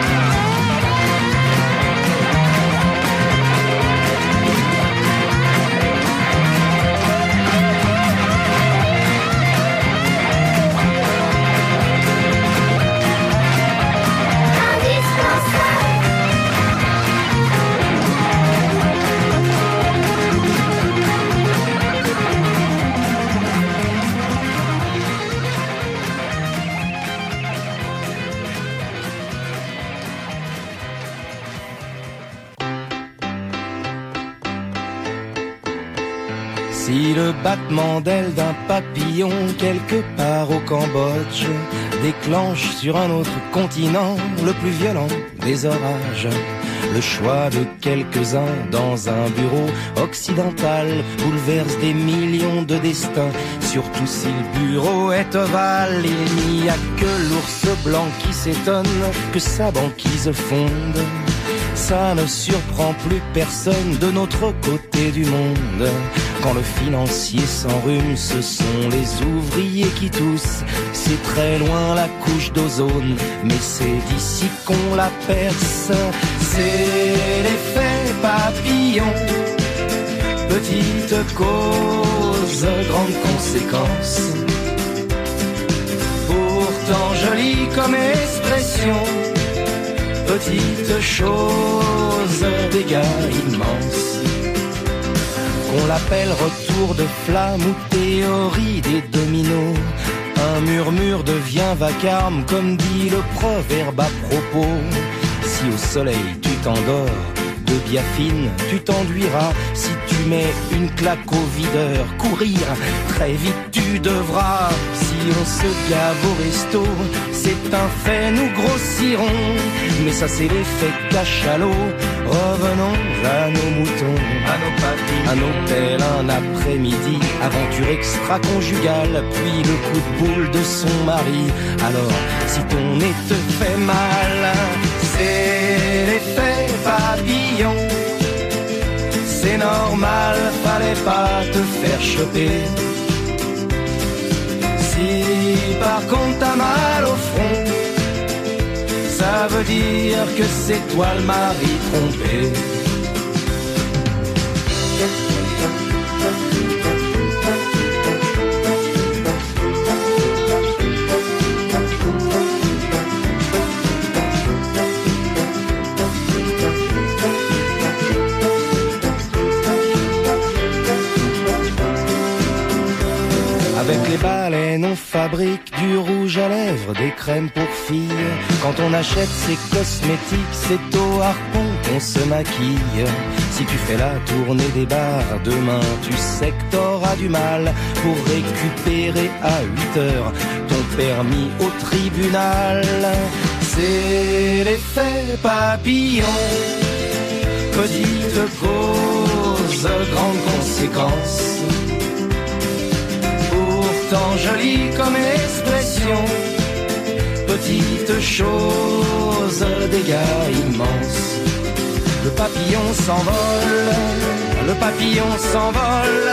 Si le battement d'aile d'un papillon quelque part au Cambodge déclenche sur un autre continent le plus violent des orages, le choix de quelques-uns dans un bureau occidental bouleverse des millions de destins, surtout si le bureau est ovale. Il n'y a que l'ours blanc qui s'étonne que sa banquise fonde. Ça ne surprend plus personne de notre côté du monde. Quand le financier s'enrhume, ce sont les ouvriers qui toussent. C'est très loin la couche d'ozone, mais c'est d'ici qu'on la perce. C'est l'effet papillon, petite cause, grande conséquence. Pourtant jolie comme expression, petite chose, dégâts immenses. Qu'on l'appelle retour de flamme ou théorie des dominos, un murmure devient vacarme, comme dit le proverbe à propos. Si au soleil tu t'endors, de biafine tu t'enduiras. Si tu mets une claque au videur, courir très vite tu devras. Si on se gave au resto, c'est un fait, nous grossirons. Mais ça c'est l'effet cachalot. Revenons à nos moutons, à nos papilles, un hôtel, un après-midi, aventure extra-conjugale, puis le coup de boule de son mari. Alors, si ton nez te fait mal, c'est l'effet papillon. C'est normal, fallait pas te faire choper. Si par contre t'as mal au front, ça veut dire que c'est toi le mari trompé. Avec les baleines on fabrique du rouge à lèvres, des crèmes pour filles. Quand on achète ses cosmétiques, c'est au harpon qu'on se maquille. Si tu fais la tournée des bars, demain tu sais que t'auras du mal pour récupérer à 8 heures ton permis au tribunal. C'est l'effet papillon, petite cause, grande conséquence. Pourtant jolie comme expression, petite chose, dégâts immenses. Le papillon s'envole, le papillon s'envole,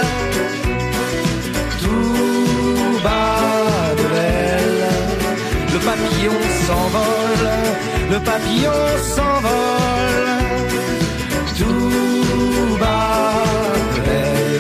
tout bas de l'aile. Le papillon s'envole, le papillon s'envole, tout bas de l'aile.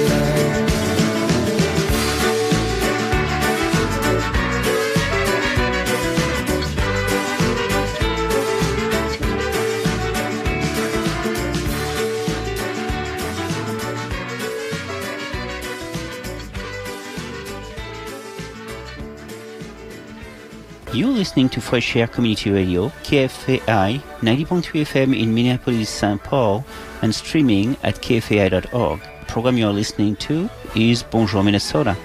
You're listening to Fresh Air Community Radio, KFAI 90.3 FM in Minneapolis, St. Paul, and streaming at kfai.org. The program you're listening to is Bonjour Minnesota.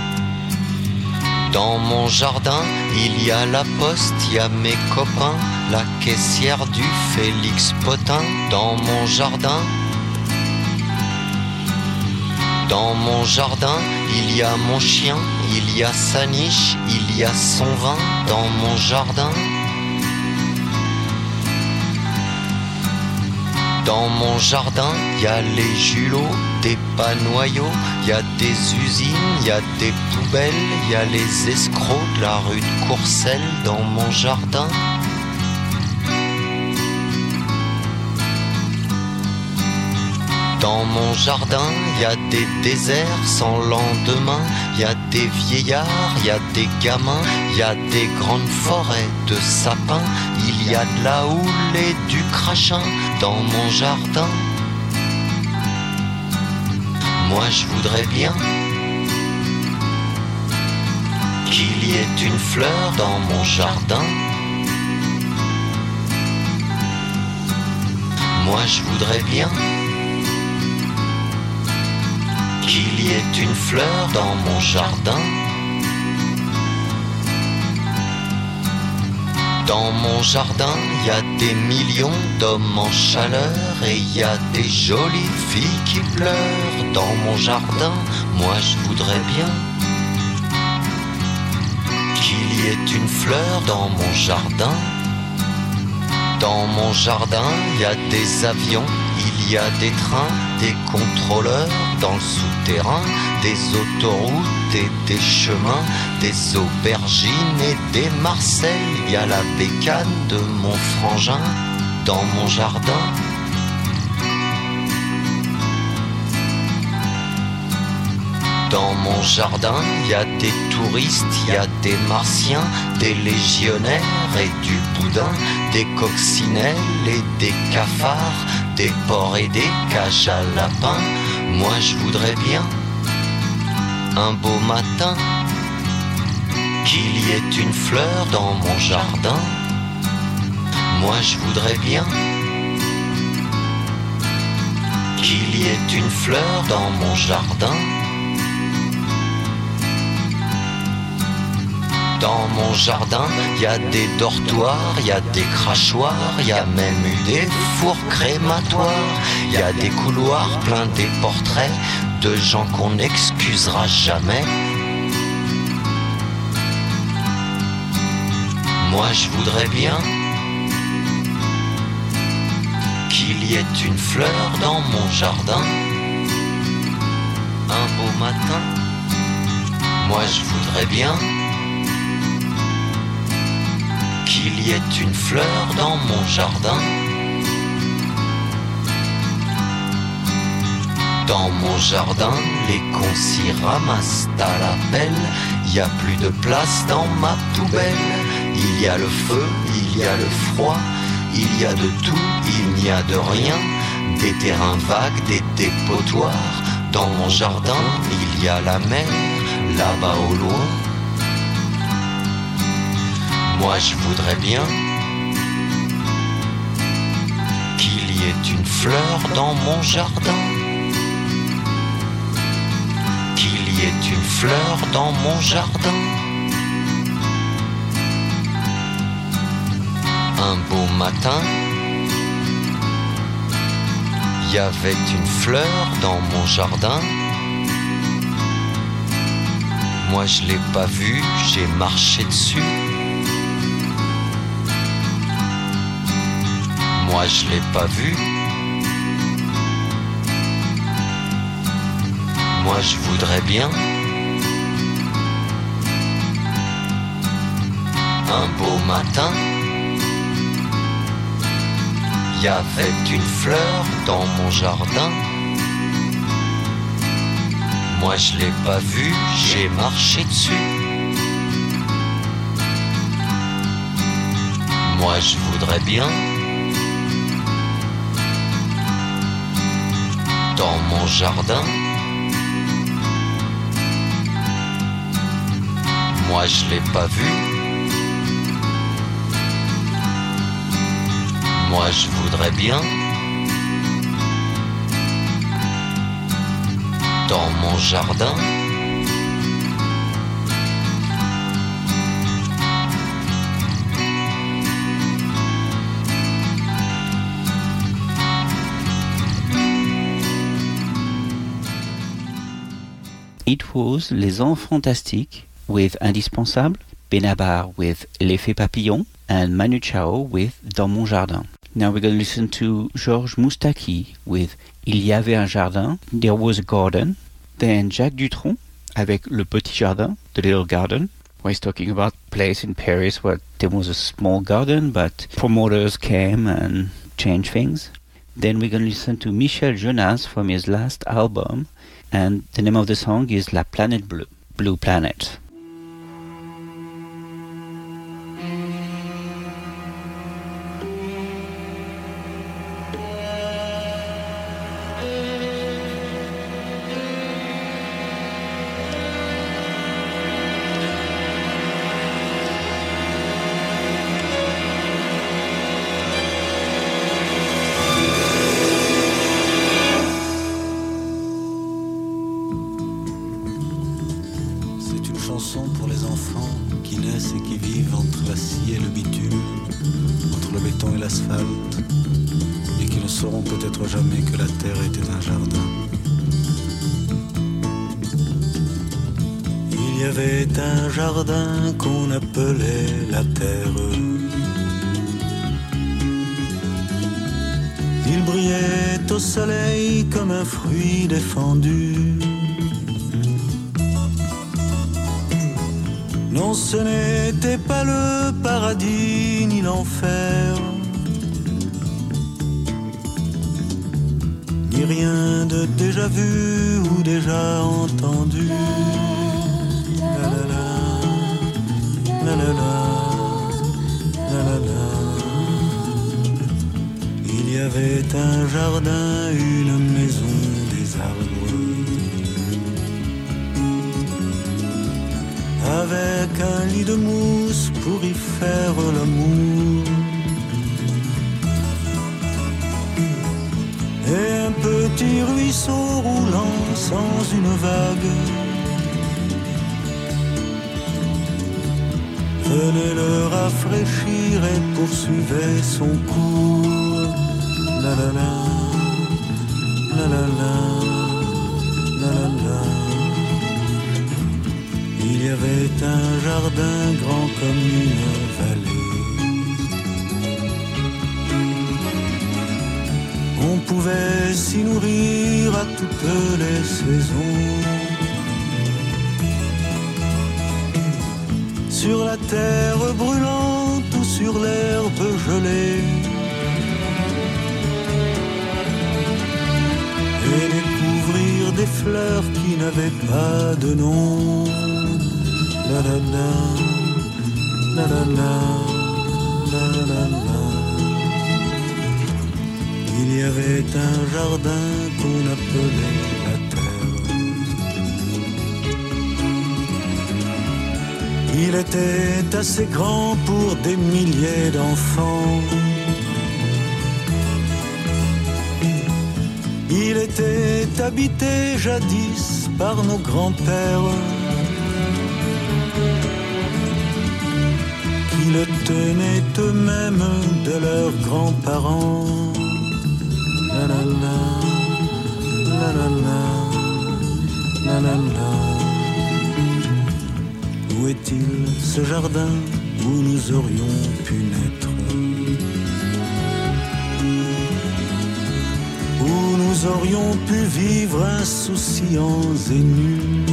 Dans mon jardin, il y a la poste, il y a mes copains,
la caissière du Félix Potin dans mon jardin. Dans mon jardin, il y a mon chien, il y a sa niche, il y a son vin dans mon jardin. Dans mon jardin, il y a les julots, des panoyaux, il y a des usines, il y a des poubelles, il y a les escrocs de la rue de Courcelles dans mon jardin. Dans mon jardin, il y a des déserts sans lendemain, il y a des vieillards, il y a des gamins, il y a des grandes forêts de sapins, il y a de la houle et du crachin dans mon jardin. Moi je voudrais bien qu'il y ait une fleur dans mon jardin. Moi je voudrais bien qu'il y ait une fleur dans mon jardin. Dans mon jardin, il y a des millions d'hommes en chaleur et il y a des jolies filles qui pleurent dans mon jardin. Moi je voudrais bien qu'il y ait une fleur dans mon jardin. Dans mon jardin, il y a des avions, il y a des trains, des contrôleurs dans le souterrain, des autoroutes et des chemins, des aubergines et des Marcel. Il y a la bécane de mon frangin dans mon jardin. Dans mon jardin, il y a des touristes, il y a des martiens, des légionnaires et du boudin, des coccinelles et des cafards, des porcs et des cages à lapins. Moi je voudrais bien, un beau matin, qu'il y ait une fleur dans mon jardin. Moi je voudrais bien qu'il y ait une fleur dans mon jardin. Dans mon jardin, il y a des dortoirs, il y a des crachoirs, il y a même eu des fours crématoires. Il y a des couloirs pleins des portraits de gens qu'on n'excusera jamais. Moi je voudrais bien qu'il y ait une fleur dans mon jardin. Un beau matin, moi je voudrais bien qu'il y ait une fleur dans mon jardin. Dans mon jardin, les cons s'y ramassent à la pelle. Il y a plus de place dans ma poubelle. Il y a le feu, il y a le froid, il y a de tout, il n'y a de rien. Des terrains vagues, des dépotoirs. Dans mon jardin, il y a la mer, là-bas au loin. Moi je voudrais bien qu'il y ait une fleur dans mon jardin. Qu'il y ait une fleur dans mon jardin. Un beau matin, il y avait une fleur dans mon jardin. Moi je l'ai pas vue, j'ai marché dessus. Moi je l'ai pas vu. Moi je voudrais bien un beau matin, il y avait une fleur dans mon jardin. Moi je l'ai pas vu, j'ai marché dessus. Moi je voudrais bien dans mon jardin. Moi je l'ai pas vu. Moi je voudrais bien dans mon jardin.
It was Les Enfants Fantastiques with Indispensable, Benabar with L'Effet Papillon, and Manu Chao with Dans Mon Jardin. Now we're going to listen to Georges Moustaki with Il y avait un jardin, There was a garden. Then Jacques Dutronc avec Le Petit Jardin, The Little Garden, where he's talking about a place in Paris where there was a small garden, but promoters came and changed things. Then we're going to listen to Michel Jonas from his last album, and the name of the song is La Planète Bleue, Blue Planet.
Pour les enfants qui naissent et qui vivent entre la scie et le bitume, entre le béton et l'asphalte, et qui ne sauront peut-être jamais que la terre était un jardin. Il y avait un jardin qu'on appelait la terre. Il brillait au soleil comme un fruit défendu. Non, ce n'était pas le paradis ni l'enfer, ni rien de déjà vu ou déjà entendu. La la la, la la la, la la la. Il y avait un jardin, une maison, des arbres, avec un lit de mousse pour y faire l'amour, et un petit ruisseau roulant sans une vague venait le rafraîchir et poursuivait son cours. La la la, la la la, la la la. Il y avait un jardin grand comme une vallée. On pouvait s'y nourrir à toutes les saisons. Sur la terre brûlante ou sur l'herbe gelée, et découvrir des fleurs qui n'avaient pas de nom. La la la, la la la, la la la. Il y avait un jardin qu'on appelait la terre. Il était assez grand pour des milliers d'enfants. Il était habité jadis par nos grands-pères, qui le tenaient eux-mêmes de leurs grands-parents. La la la, la la la, la la la. Où est-il ce jardin où nous aurions pu naître, où nous aurions pu vivre insouciants et nus?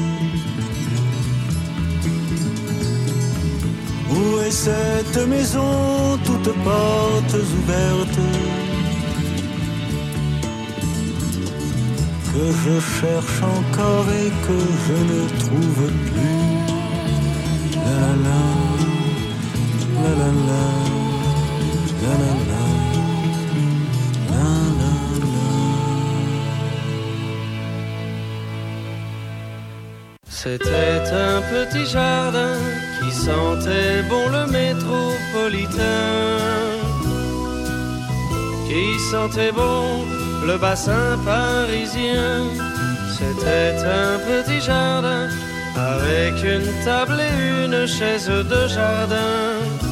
Où est cette maison, toutes portes ouvertes, que je cherche encore et que je ne trouve plus? La la la, la la la, la la la, la la la.
C'était un petit jardin qui sentait bon le métropolitain, qui sentait bon le bassin parisien. C'était un petit jardin avec une table et une chaise de jardin,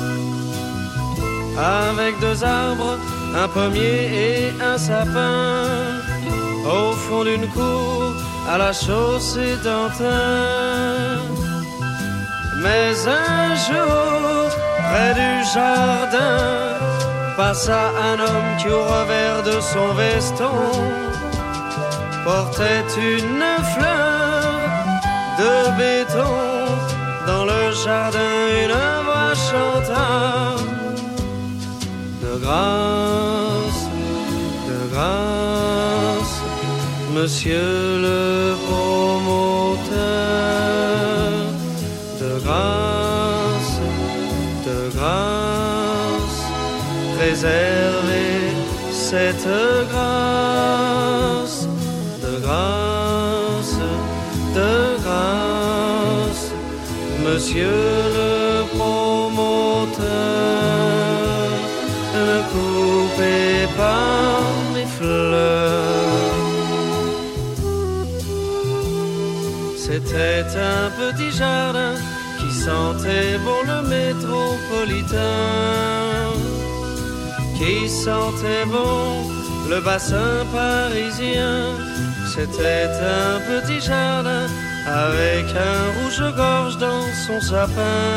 avec 2 arbres, un pommier et un sapin, au fond d'une cour à la chaussée d'Antin. Mais un jour, près du jardin, passa un homme qui au revers de son veston portait une fleur de béton. Dans le jardin, une voix chanta: de grâce, monsieur le promoteur, de grâce, préservez cette grâce, de grâce, monsieur le promoteur, ne coupez pas mes fleurs. C'était un petit jardin qui sentait bon le métropolitain, qui sentait bon le bassin parisien. C'était un petit jardin avec un rouge-gorge dans son sapin,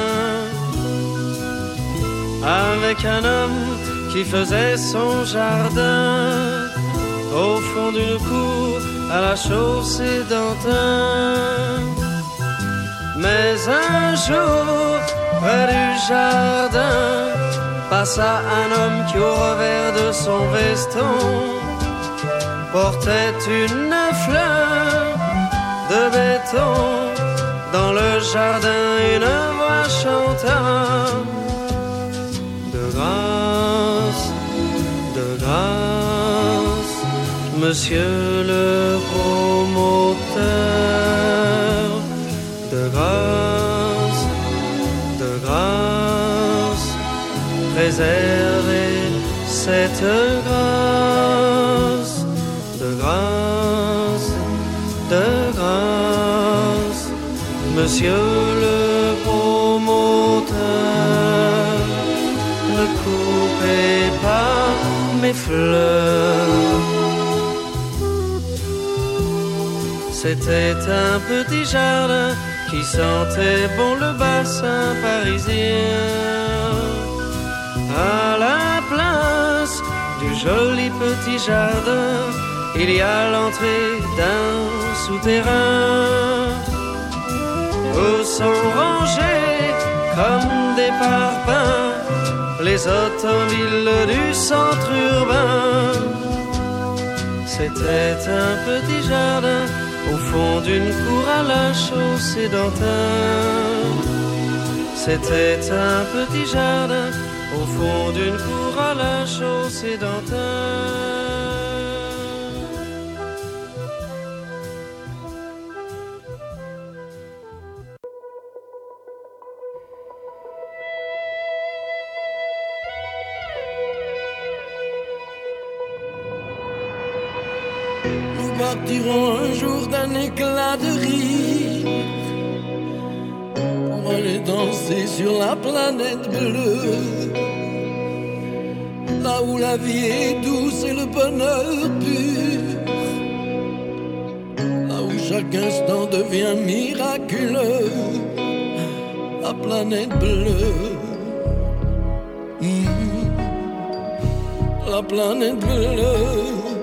avec un homme qui faisait son jardin au fond d'une cour à la chaussée d'Antin. Mais un jour, près du jardin, passa un homme qui au revers de son veston portait une fleur de béton. Dans le jardin, une voix chanta: de grâce, monsieur le promoteur, de grâce, préservez cette grâce, de grâce, monsieur le promoteur, ne coupez pas mes fleurs. C'était un petit jardin qui sentait bon le bassin parisien. À la place du joli petit jardin, il y a l'entrée d'un souterrain où sont rangés comme des parpaings les automobiles du centre urbain. C'était un petit jardin au fond d'une cour à la chaussée d'Antin. C'était un petit jardin au fond d'une cour à la chaussée d'Antin.
Nous partirons un jour d'un éclat de rire pour aller danser sur la planète bleue, là où la vie est douce et le bonheur pur, là où chaque instant devient miraculeux, la planète bleue, la planète bleue.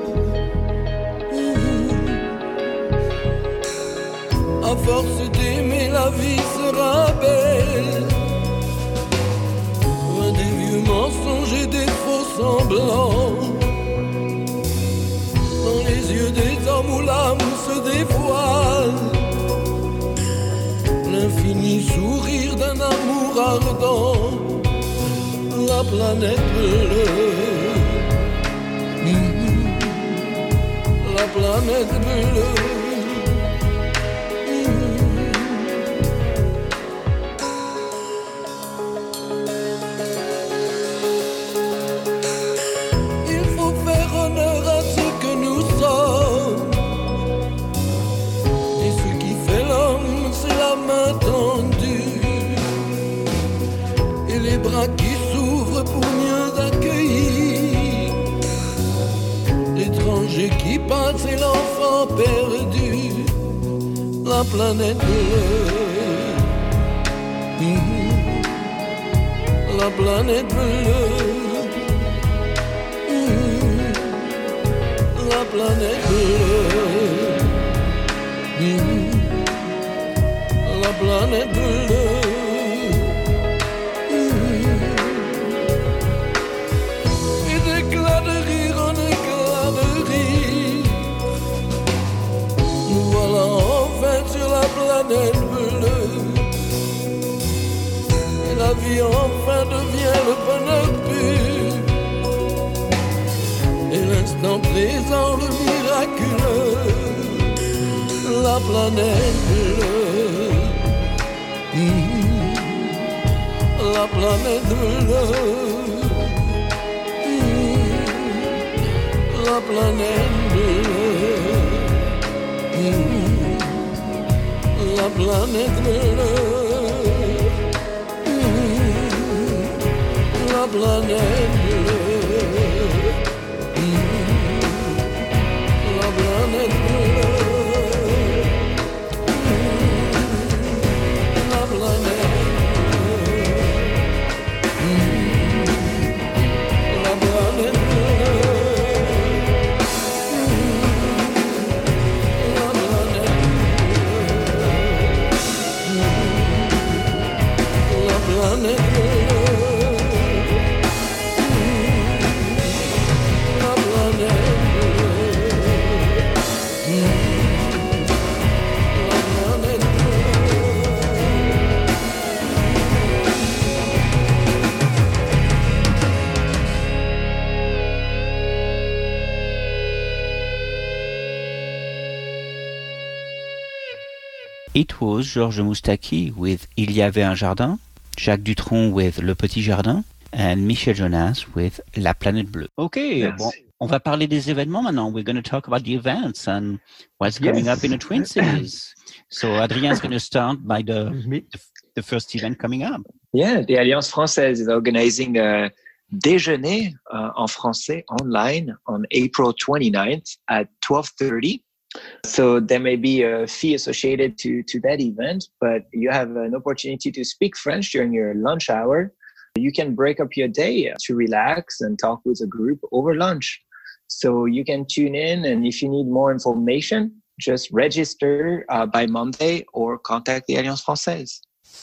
À force d'aimer, la vie sera belle. Loin des vieux mensonges et des faux semblants. Dans les yeux des hommes où l'âme se dévoile, l'infini sourire d'un amour ardent. La planète bleue, la planète bleue. Qui s'ouvre pour mieux accueillir l'étranger qui passe et l'enfant perdu.
la planète bleue. La planète bleue. La planète bleue. La planète bleue. Et d'éclat de rire en éclat de rire, nous voilà enfin sur la planète bleue. Et la vie enfin devient le bonheur pur. Et l'instant présent, le miraculeux. La planète bleue. La planète bleue. La planète bleue. La planète bleue. La planète bleue. La planète bleue.
It was Georges Moustaki with Il y avait un jardin, Jacques Dutronc with Le Petit Jardin, and Michel Jonas with La Planète Bleue. Okay, yes. Bon, on va parler des événements maintenant. We're going to talk about the events and what's coming up in the Twin Cities. So Adrien's going to start by the first event coming up.
Yeah, the Alliance Française is organizing a déjeuner en français online on April 29th at 12:30. So there may be a fee associated to that event, but you have an opportunity to speak French during your lunch hour. You can break up your day to relax and talk with a group over lunch. So you can tune in, and if you need more information, just register by Monday or contact the Alliance Française.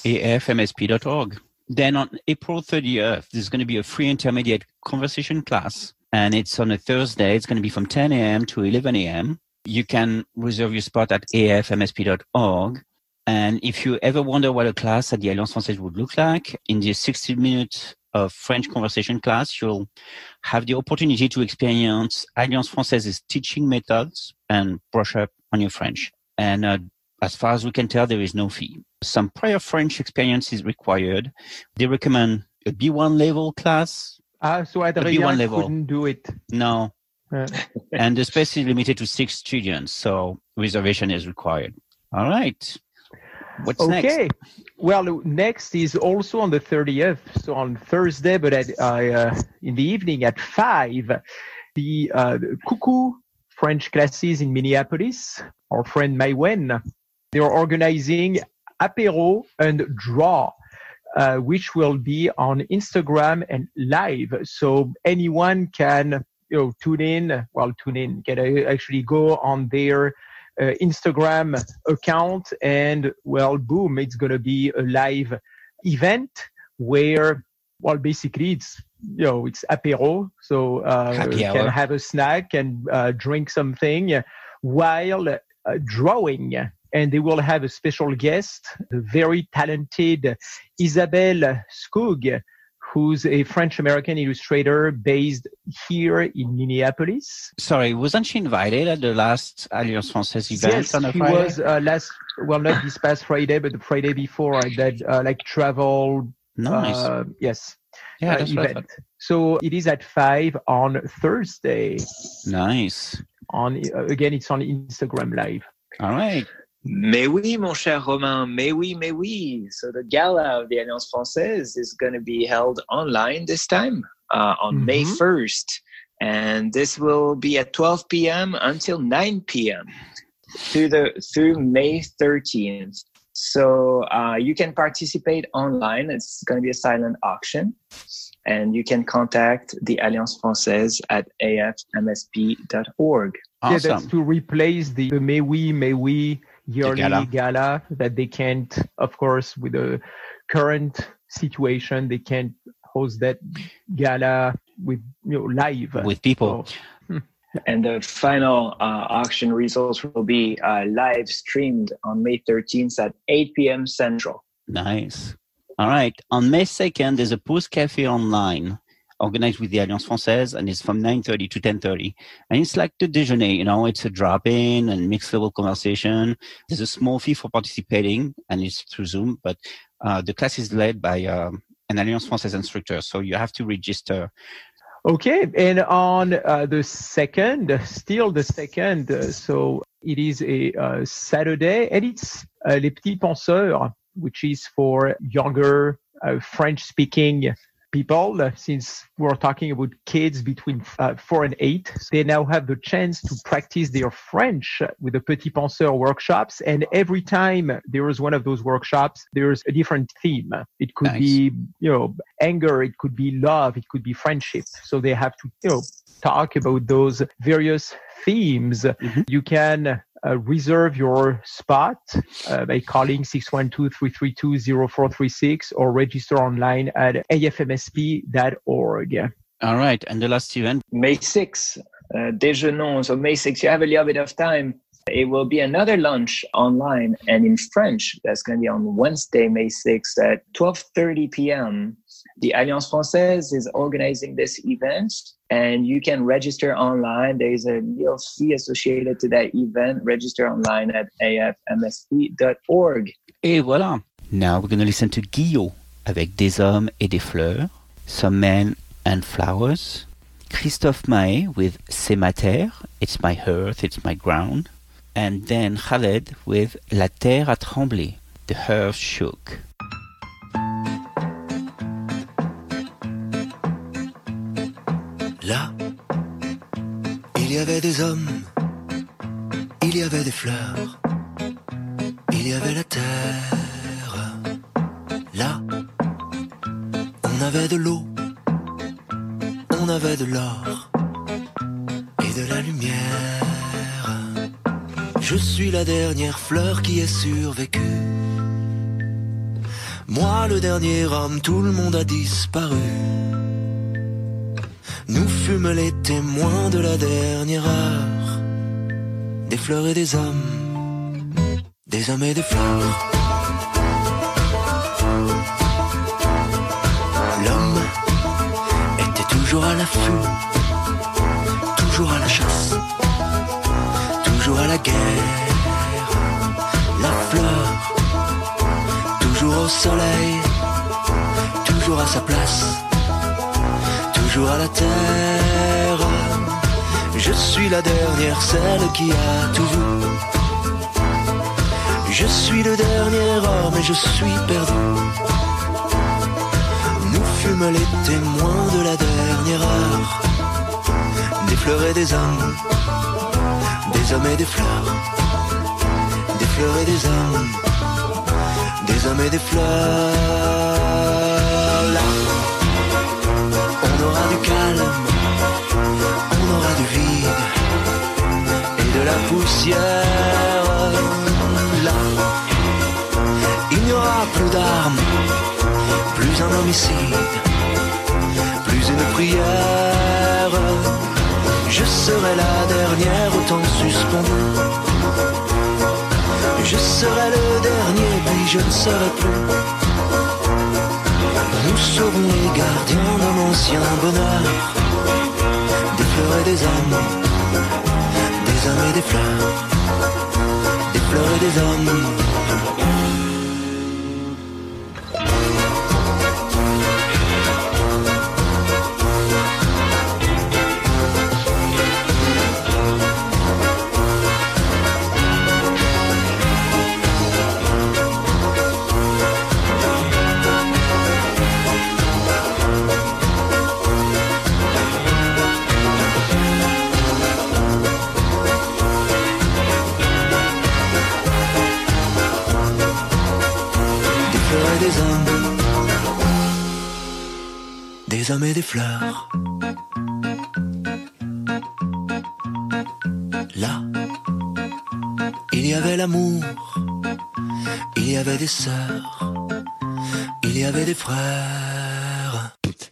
AFMSP.org. Then on April 30th, there's going to be a free intermediate conversation class, and it's on a Thursday. It's going to be from 10 a.m. to 11 a.m. You can reserve your spot at afmsp.org. And if you ever wonder what a class at the Alliance Française would look like, in the 60 minutes of French conversation class, you'll have the opportunity to experience Alliance Française's teaching methods and brush up on your French. And as far as we can tell, there is no fee. Some prior French experience is required. They recommend a B1 level class.
So Adrien couldn't do it.
No. And the space is limited to 6 students, so reservation is required. All right. What's next? Okay.
Well, next is also on the 30th, so on Thursday, but in the evening at 5, the Coucou French classes in Minneapolis, our friend Maïwen, they are organizing Apéro and Draw, which will be on Instagram and live. So anyone can tune in, can actually go on their Instagram account and, boom, it's going to be a live event where, basically it's apéro. So you can have a snack and drink something while drawing. And they will have a special guest, the very talented Isabelle Skoog, who's a French-American illustrator based here in Minneapolis.
Sorry, wasn't she invited at the last Alliance Française event on a Friday?
Yes, she was not this past Friday, but the Friday before at that travel.
Nice.
Yes.
Yeah, that's
event. So it is at 5 on Thursday.
Nice.
Again, it's on Instagram Live.
All right.
Mais oui, mon cher Romain, mais oui, mais oui. So the gala of the Alliance Française is going to be held online this time on May 1st. And this will be at 12 p.m. until 9 p.m. through May 13th. So you can participate online. It's going to be a silent auction. And you can contact the Alliance Française at afmsp.org.
Awesome. Yeah, that's to replace the May We yearly gala that they can't, of course, with the current situation, they can't host that gala with live.
With people.
So, and the final auction results will be live streamed on May 13th at 8 p.m. Central.
Nice. All right. On May 2nd, there's a Pause Café online organized with the Alliance Française, and it's from 9:30 to 10:30. And it's like the déjeuner, it's a drop-in and mixed-level conversation. There's a small fee for participating, and it's through Zoom, but the class is led by an Alliance Française instructor, so you have to register.
Okay, and on the second, so it is a Saturday, and it's Les Petits Penseurs, which is for younger French-speaking people. Since we're talking about kids between 4 and 8, they now have the chance to practice their French with the Petits Penseurs workshops. And every time there is one of those workshops, there's a different theme. It could be, anger. It could be love. It could be friendship. So they have to, talk about those various themes. Mm-hmm. You can reserve your spot by calling 612-332-0436 or register online at afmsp.org.
All right. And the last event?
May 6th, déjeunons. So May 6th, you have a little bit of time. It will be another lunch online and in French. That's going to be on Wednesday, May 6th at 12:30 p.m. The Alliance Française is organizing this event, and you can register online. There is a little fee associated to that event. Register online at afmsp.org.
Et voilà. Now we're going to listen to Guillot avec Des hommes et des fleurs, Some Men and Flowers. Christophe Maé with C'est ma terre, It's my earth, it's my ground. And then Khaled with La terre a tremblé, The earth shook.
Là, il y avait des hommes, il y avait des fleurs, il y avait la terre. Là, on avait de l'eau, on avait de l'or et de la lumière. Je suis la dernière fleur qui ait survécu. Moi, le dernier homme, tout le monde a disparu. Nous fûmes les témoins de la dernière heure, des fleurs et des hommes et des fleurs. L'homme était toujours à l'affût, toujours à la chasse, toujours à la guerre. La fleur, toujours au soleil, toujours à sa place, toujours à la terre. Je suis la dernière, celle qui a tout vu. Je suis le dernier homme et je suis perdu. Nous fûmes les témoins de la dernière heure, des fleurs et des hommes et des fleurs, des fleurs et des hommes et des fleurs. Là, on aura du calme, on aura du vide et de la poussière. Là, il n'y aura plus d'armes, plus un homicide, plus une prière. Je serai la dernière au temps suspendu. Je serai le dernier, puis je ne serai plus. Nous serons les gardiens d'un ancien bonheur, des fleurs et des hommes et des fleurs, des fleurs et des hommes. des hommes et des fleurs. Là, il y avait l'amour, il y avait des sœurs, il y avait des frères.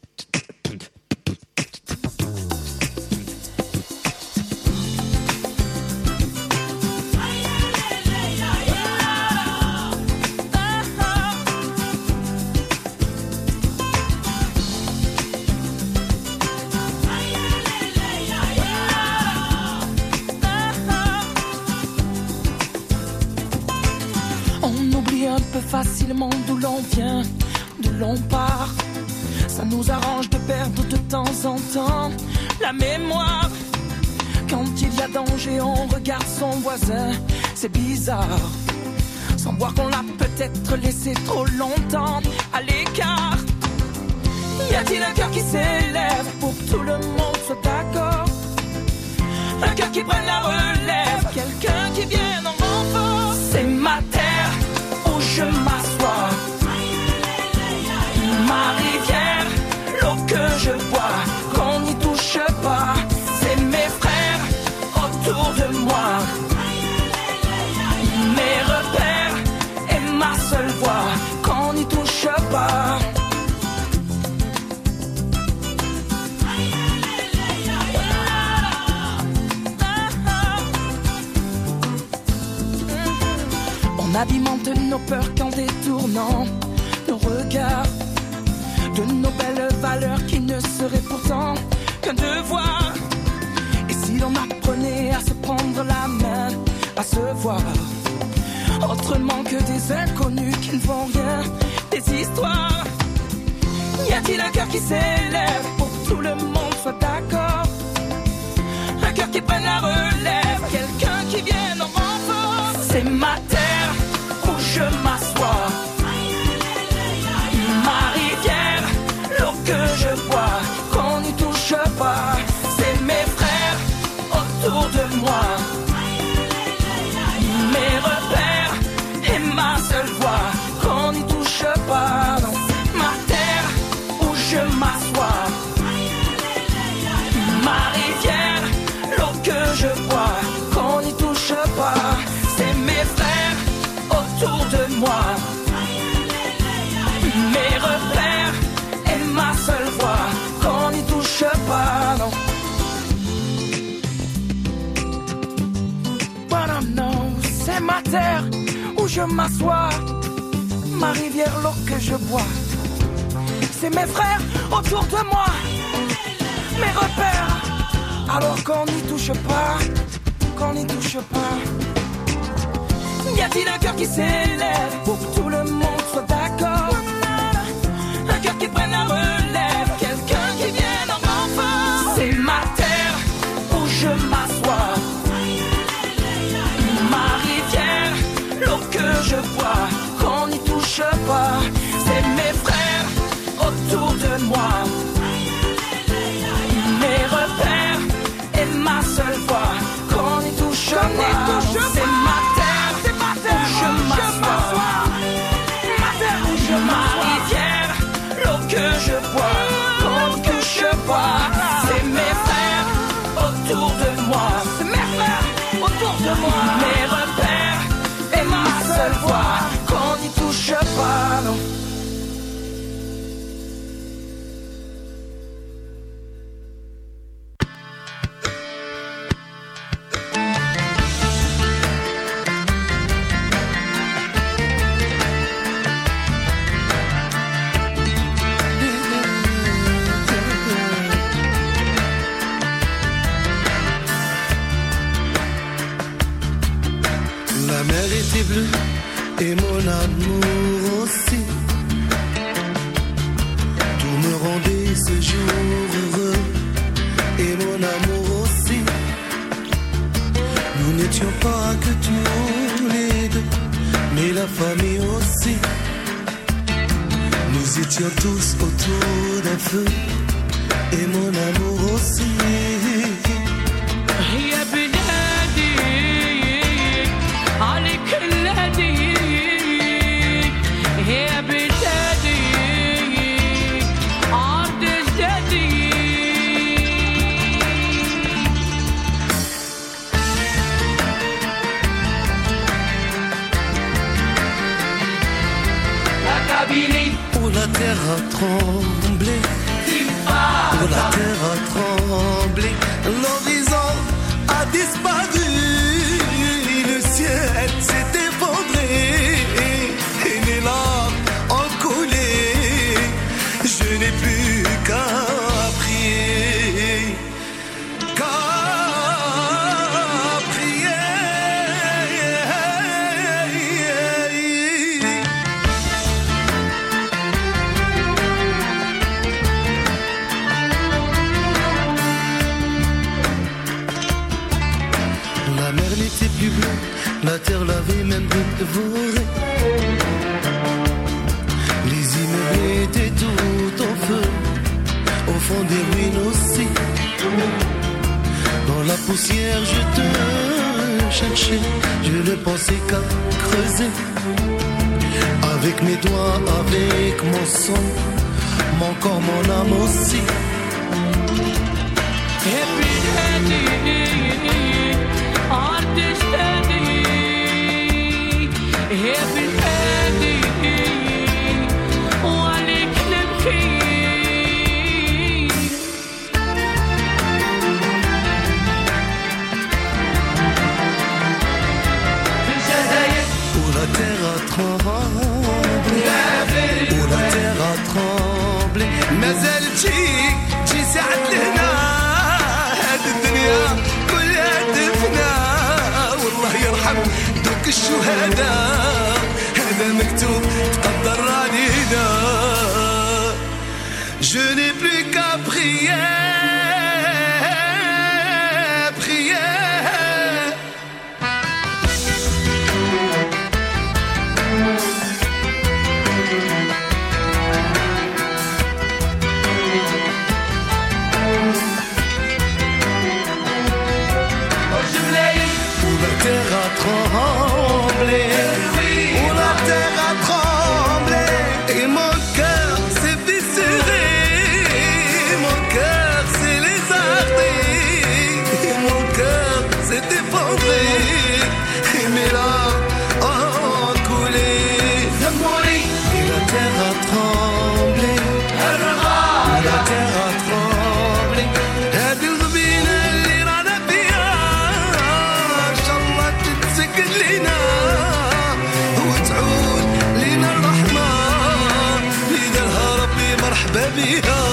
Facilement d'où l'on vient, d'où l'on part. Ça nous arrange de perdre de temps en temps la mémoire. Quand il y a danger, on regarde son voisin, c'est bizarre. Sans voir qu'on l'a peut-être laissé trop longtemps à l'écart. Y a-t-il un cœur qui s'élève pour que tout le monde soit d'accord? Un cœur qui prenne la relève, quelqu'un qui vienne en renfort. C'est ma terre où je m'assois, ma rivière, l'eau que je bois, qu'on n'y touche pas. C'est mes frères autour de moi, mes repères et ma seule voix, qu'on n'y touche pas. On abimente nos peurs qu'en détournant nos regards de nos belles valeurs qui ne seraient pourtant qu'un devoir. Et si l'on apprenait à se prendre la main, à se voir autrement que des inconnus qui ne font rien, des histoires. Y a-t-il un cœur qui s'élève pour que tout le monde soit d'accord? Un cœur qui prenne la relève, quelqu'un qui vienne en renfort. C'est ma terre où je m'assois, ma rivière, l'eau que je bois, qu'on n'y touche pas. C'est mes frères autour de moi, mes repères et ma seule voix, qu'on n'y touche pas. Non. Ma terre où je m'assois, ma rivière, l'eau que je bois, qu'on n'y touche pas. C'est mes frères autour de moi, mes repères et ma seule voix, qu'on n'y touche pas, non. But I know, c'est ma terre où je m'assois, ma rivière, l'eau que je bois. C'est mes frères autour de moi, mes repères, alors qu'on n'y touche pas, qu'on n'y touche pas. Y a-t-il un cœur qui s'élève pour que tout le monde soit d'accord? Un cœur qui prenne la relève, quelqu'un qui vienne en renfort. C'est ma terre où je m'assois, ma rivière, l'eau que je bois, qu'on n'y touche pas. C'est mes frères autour de moi, mes repères et ma seule voix, qu'on n'y touche pas. C'est ma terre où je m'assois, ma rivière, l'eau que je bois, qu'on n'y touche pas. C'est mes frères autour de moi, c'est mes frères autour de moi, mes repères et ma seule voix, qu'on n'y touche pas, non.
La mer était bleue et mon amour aussi. Tout me rendait ce jour heureux et mon amour aussi. Nous n'étions pas que tous les deux, mais la famille aussi. Nous étions tous autour d'un feu et mon amour aussi.
يا بلادي عليك الذي يا بلادي عرض الزاد
terre a tremblé, où la terre a tremblé, l'horizon a disparu, le ciel s'est effondré, et les larmes ont coulé, je n'ai plus qu'à prier, la terre l'avait même dévoré. Les immeubles étaient tout en feu, au fond des ruines aussi. Dans la poussière je te cherchais, je ne pensais qu'à creuser. Avec mes doigts, avec mon sang, mon corps, mon âme aussi. مازال تجي ساعة لهنا هاد الدنيا كلها تفنى والله يرحم دوك الشهداء هذا مكتوب تقدر علينا Je n'ai plus qu'à prier, prier. Tremblé, où la terre a tremblé, et mon cœur s'est fissuré, mon cœur s'est lézardé, et mon cœur s'est effondré, et mes larmes ont coulé, et la terre a tremblé, la terre a tremblé, لنا وتعود لنا الرحمة اللي دارها ربي مرحبا بها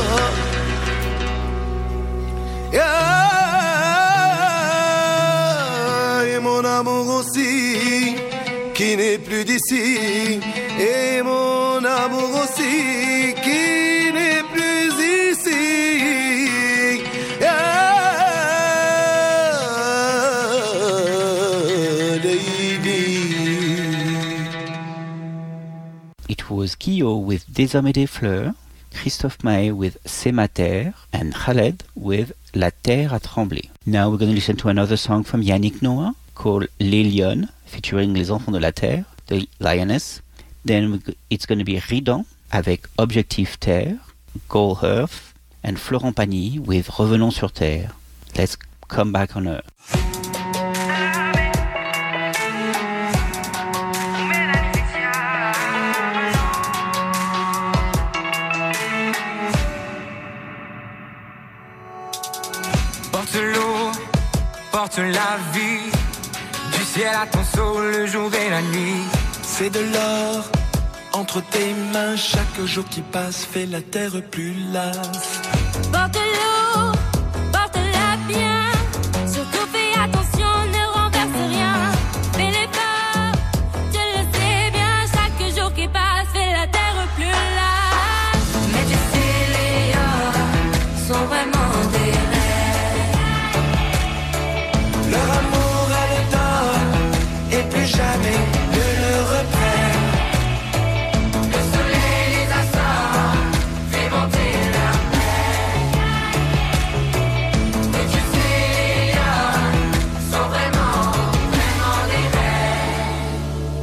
يا mon amour aussi qui n'est plus d'ici et mon amour aussi qui n'est plus ici.
It was Kyo with Désormais des fleurs, Christophe Maé with C'est ma terre, and Khaled with La terre a tremblé. Now we're going to listen to another song from Yannick Noah called Les Lions, featuring Les Enfants de la Terre, the Lioness. Then it's going to be Ridan avec Objectif Terre, Goal Earth, and Florent Pagny with Revenons sur Terre. Let's come back on Earth.
Porte l'eau, porte la vie, du ciel à ton seau, le jour et la nuit.
C'est de l'or entre tes mains, chaque jour qui passe fait la terre plus lasse.
Porte l'eau, porte-la bien, surtout fais attention, ne renverse rien. Fais l'effort, tu le sais bien, chaque jour qui passe fait la terre plus lasse. Mais tu sais, les hommes sont vraiment des rêves.
Leur amour a le temps et plus jamais ne le reprennent.
Le soleil les assomme, fait monter leur peine. Mais tu sais, les lions sont vraiment, vraiment des rêves.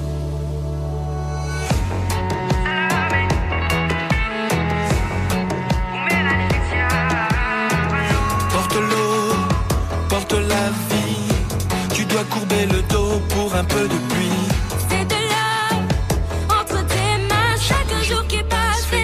Porte l'eau, porte la vie, tu dois courber le dos pour un peu de pluie.
C'est de l'or entre tes mains, chaque jour qui passe fait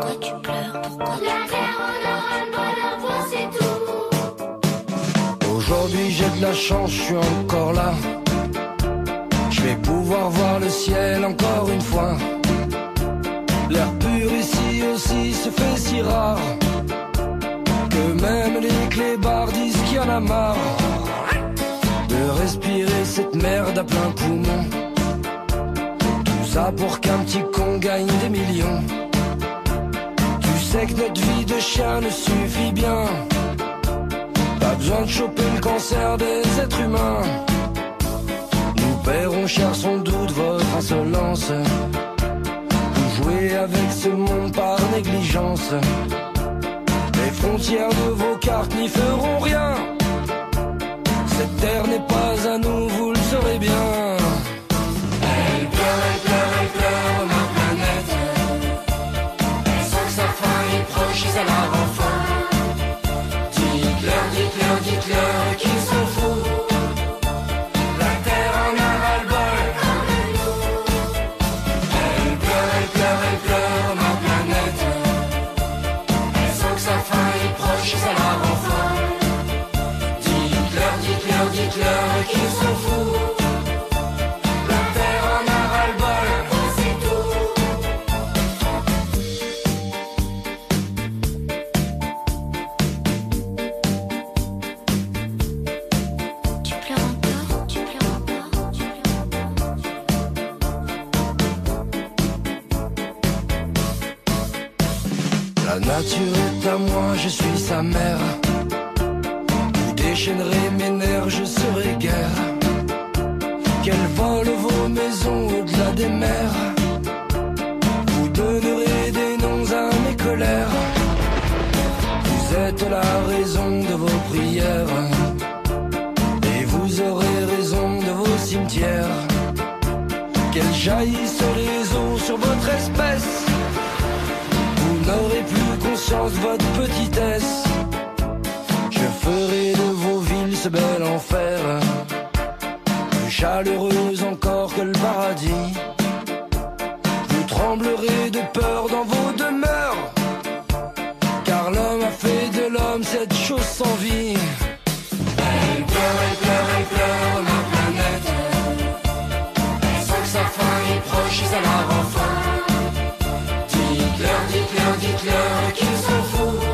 pourquoi tu pleures, pourquoi tu pleures. La terre en aura le bonheur pour c'est tout.
Aujourd'hui j'ai de la chance, je suis encore là. Je vais pouvoir voir le ciel encore une fois. L'air pur ici aussi se fait si rare que même les clébards disent qu'il y en a marre de respirer cette merde à plein poumon. Tout ça pour qu'un petit con gagne des millions. Tu sais que notre vie de chien ne suffit bien. Pas besoin de choper le cancer des êtres humains. Nous paierons cher sans doute votre insolence. Vous jouez avec ce monde par négligence. Les frontières de vos cartes n'y feront rien. Cette terre n'est pas à nous, vous le saurez bien. Elle pleure, ma planète. Elle sent que sa fin est proche et ça la rend folle. Dites-leur qu'ils s'en foutent. La terre en a ras-le-bol. Elle pleure, ma planète. Elle sent que sa fin est proche et ça la rend folle. Dites-leur qu'ils s'en foutent. La terre en a ras-le-bol. C'est tout.
Tu pleures encore, tu pleures encore, tu pleures encore.
La nature est à moi, je suis sa mère. Déchaînerai mes nerfs, je serai guère. Qu'elle vole vos maisons au-delà des mers. Vous donnerez des noms à mes colères. Vous êtes la raison de vos prières. Et vous aurez raison de vos cimetières. Qu'elles jaillissent les eaux sur votre espèce. Vous n'aurez plus conscience de votre petitesse. Je ferai de vos villes ce bel enfer, plus chaleureuse encore que le paradis. Vous tremblerez de peur dans vos demeures, car l'homme a fait de l'homme cette chose sans vie. Elle pleure, ma planète. Elle sent que sa fin est proche et ça la rend folle. Dites-leur qu'ils s'en foutent.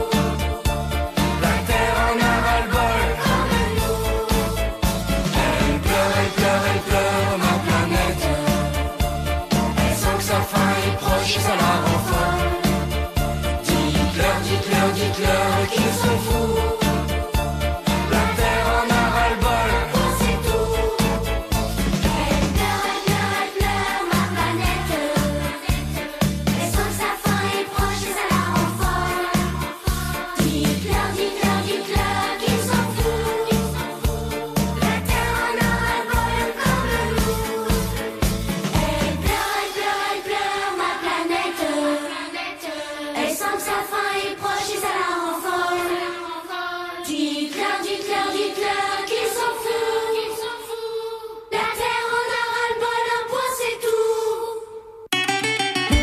Ça la rend folle. Dites-leur qu'ils s'en foutent. La terre en a ras-le-bol. C'est tout.
Elle pleure, ma planète. Elle sent que sa fin est proche et ça la rend folle. Dites-leur qu'ils s'en foutent. La terre en a ras-le-bol comme nous. Elle pleure, ma planète. Elle sent que sa fin est proche et ça la rend folle. Dites-leur qu'ils s'en foutent. La terre en a ras-le-bol, un point c'est tout.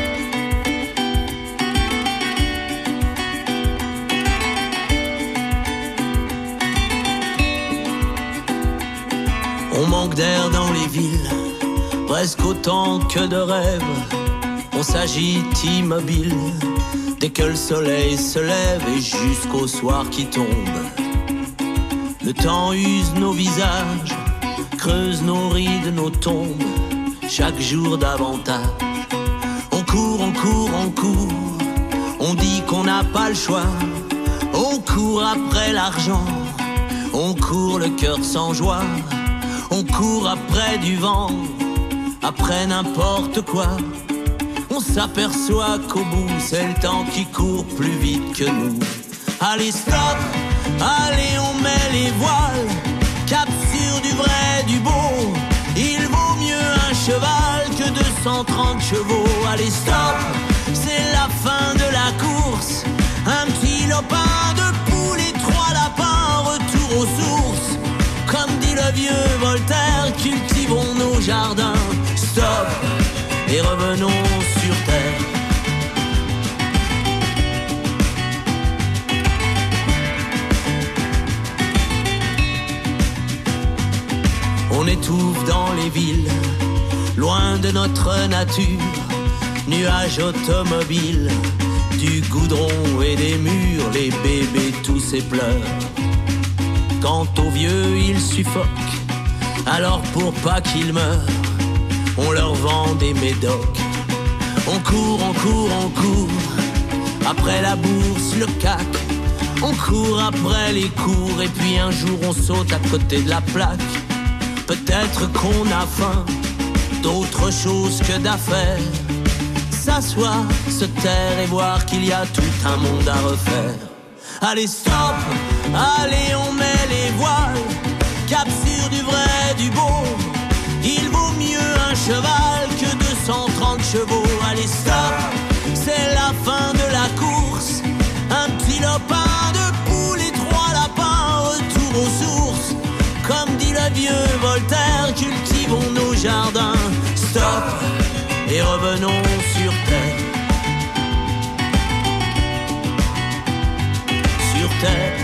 On manque d'air dans les villes, presque autant que de rêves. On s'agite immobile dès que le soleil se lève et jusqu'au soir qui tombe. Le temps use nos visages, creuse nos rides, nos tombes, chaque jour davantage. On court, on dit qu'on n'a pas le choix. On court après l'argent, on court le cœur sans joie. On court après du vent, après n'importe quoi. On s'aperçoit qu'au bout c'est le temps qui court plus vite que nous. Allez stop, allez on met les voiles, cap sur du vrai, du beau. Il vaut mieux un cheval que 230 chevaux. Allez stop, c'est la fin de la course. Un petit lopin de poules et 3 lapins, retour aux sources. Comme dit le vieux Voltaire, cultivons nos jardins. Stop, et revenons sur terre. ville, loin de notre nature, nuages automobiles, du goudron et des murs, les bébés tous et pleurent. Quant aux vieux, ils suffoquent, alors pour pas qu'ils meurent, on leur vend des médocs. On court, on court, on court, après la bourse, le CAC. On court après les cours et puis un jour on saute à côté de la plaque. Peut-être qu'on a faim, d'autre chose que d'affaires. S'asseoir, se taire et voir qu'il y a tout un monde à refaire. Allez stop, allez on met les voiles, cap sur du vrai, du beau. Il vaut mieux un cheval que 230 chevaux. Allez stop, c'est la fin de la course. Un petit lopin de poule et 3 lapins, retour aux sources. Comme dit le vieux Voltaire, cultivons nos jardins. Stop, et revenons sur terre. Sur terre.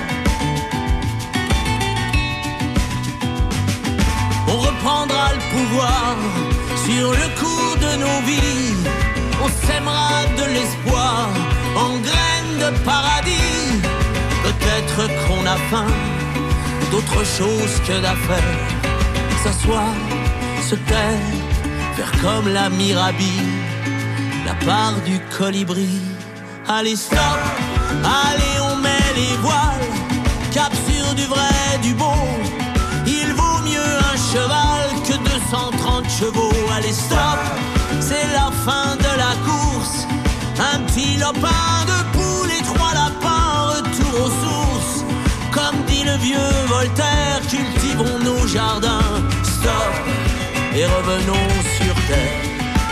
On reprendra le pouvoir sur le cours de nos vies. On sèmera de l'espoir en graines de paradis. Peut-être qu'on a faim, d'autre chose que d'affaires. S'asseoir, se taire, faire comme la Mirabille, la part du colibri. Allez stop, allez on met les voiles, cap sur du vrai, du beau. Il vaut mieux un cheval que 230 chevaux. Allez stop, c'est la fin de la course. Un petit lopin de poule et 3 lapins, retour aux sources. Comme dit le vieux Voltaire, cultivons nos jardins. Stop, et revenons sur terre.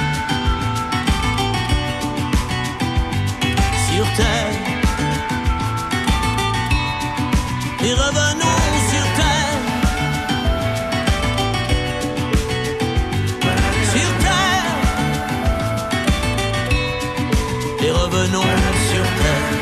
Sur terre. Et revenons sur terre. Sur terre. Et revenons sur terre.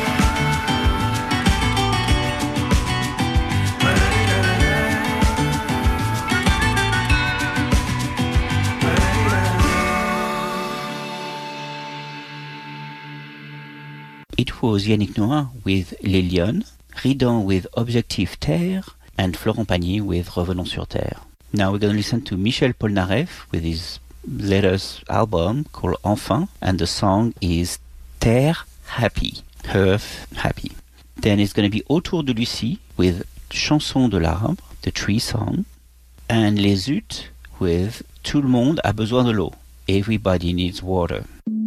It was Yannick Noah with Les Lions, Ridon with Objectif Terre, and Florent Pagny with Revenons sur Terre. Now we're going to listen to Michel Polnareff with his latest album called Enfin, and the song is Terre Happy, Earth Happy. Then it's going to be Autour de Lucie with Chanson de l'arbre, the tree song, and Les Utes with Tout le monde a besoin de l'eau, Everybody needs water.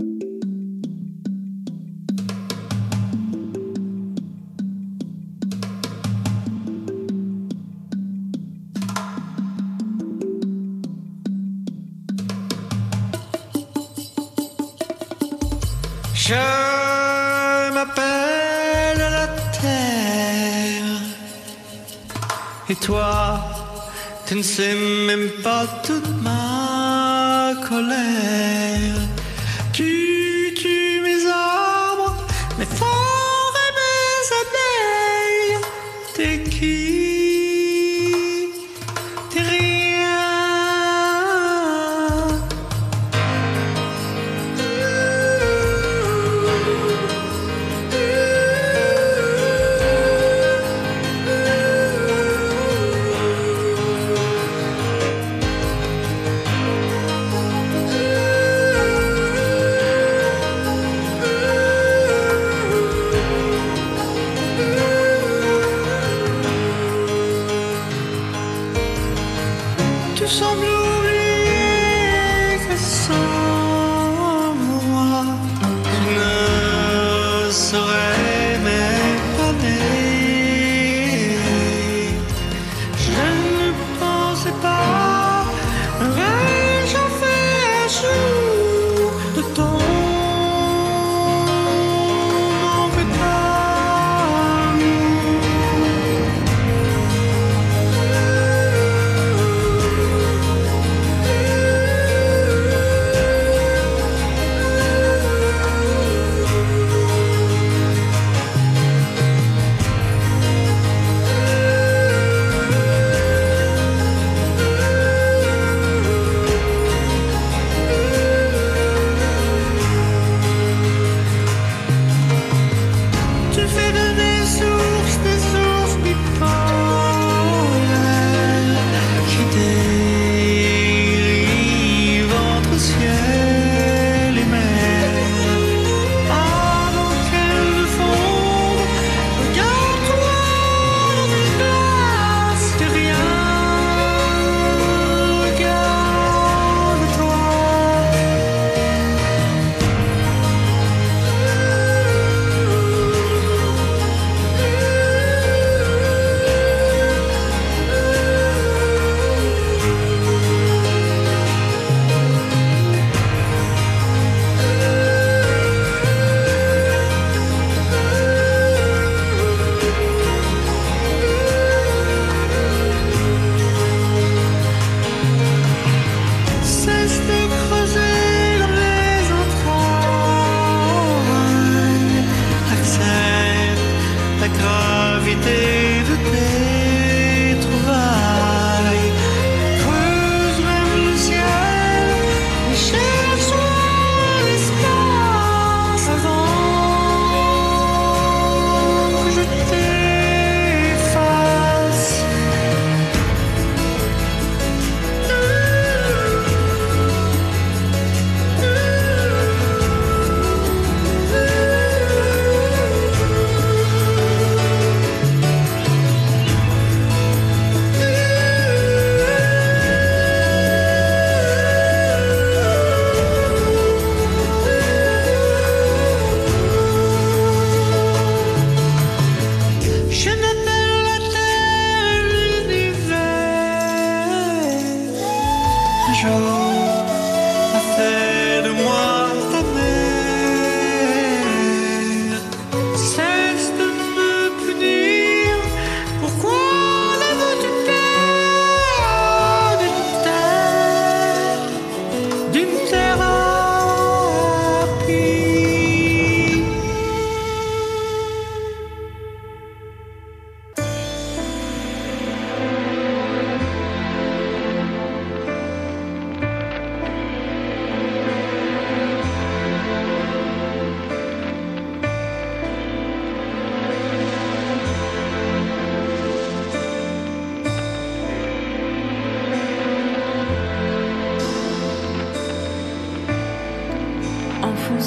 Je m'appelle la terre. Et toi, tu ne sais même pas toute ma colère. Tu tues mes arbres, mes forêts, mes abeilles. T'es qui? T'es rien.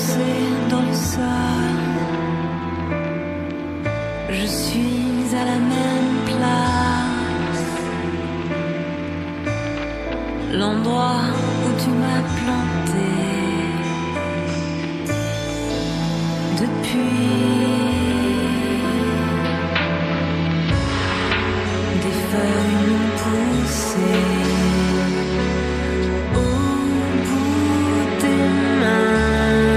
enfoncée dans le sol. Je suis à la même place, l'endroit où tu m'as planté. Depuis, des feuilles m'ont poussé au bout des mains.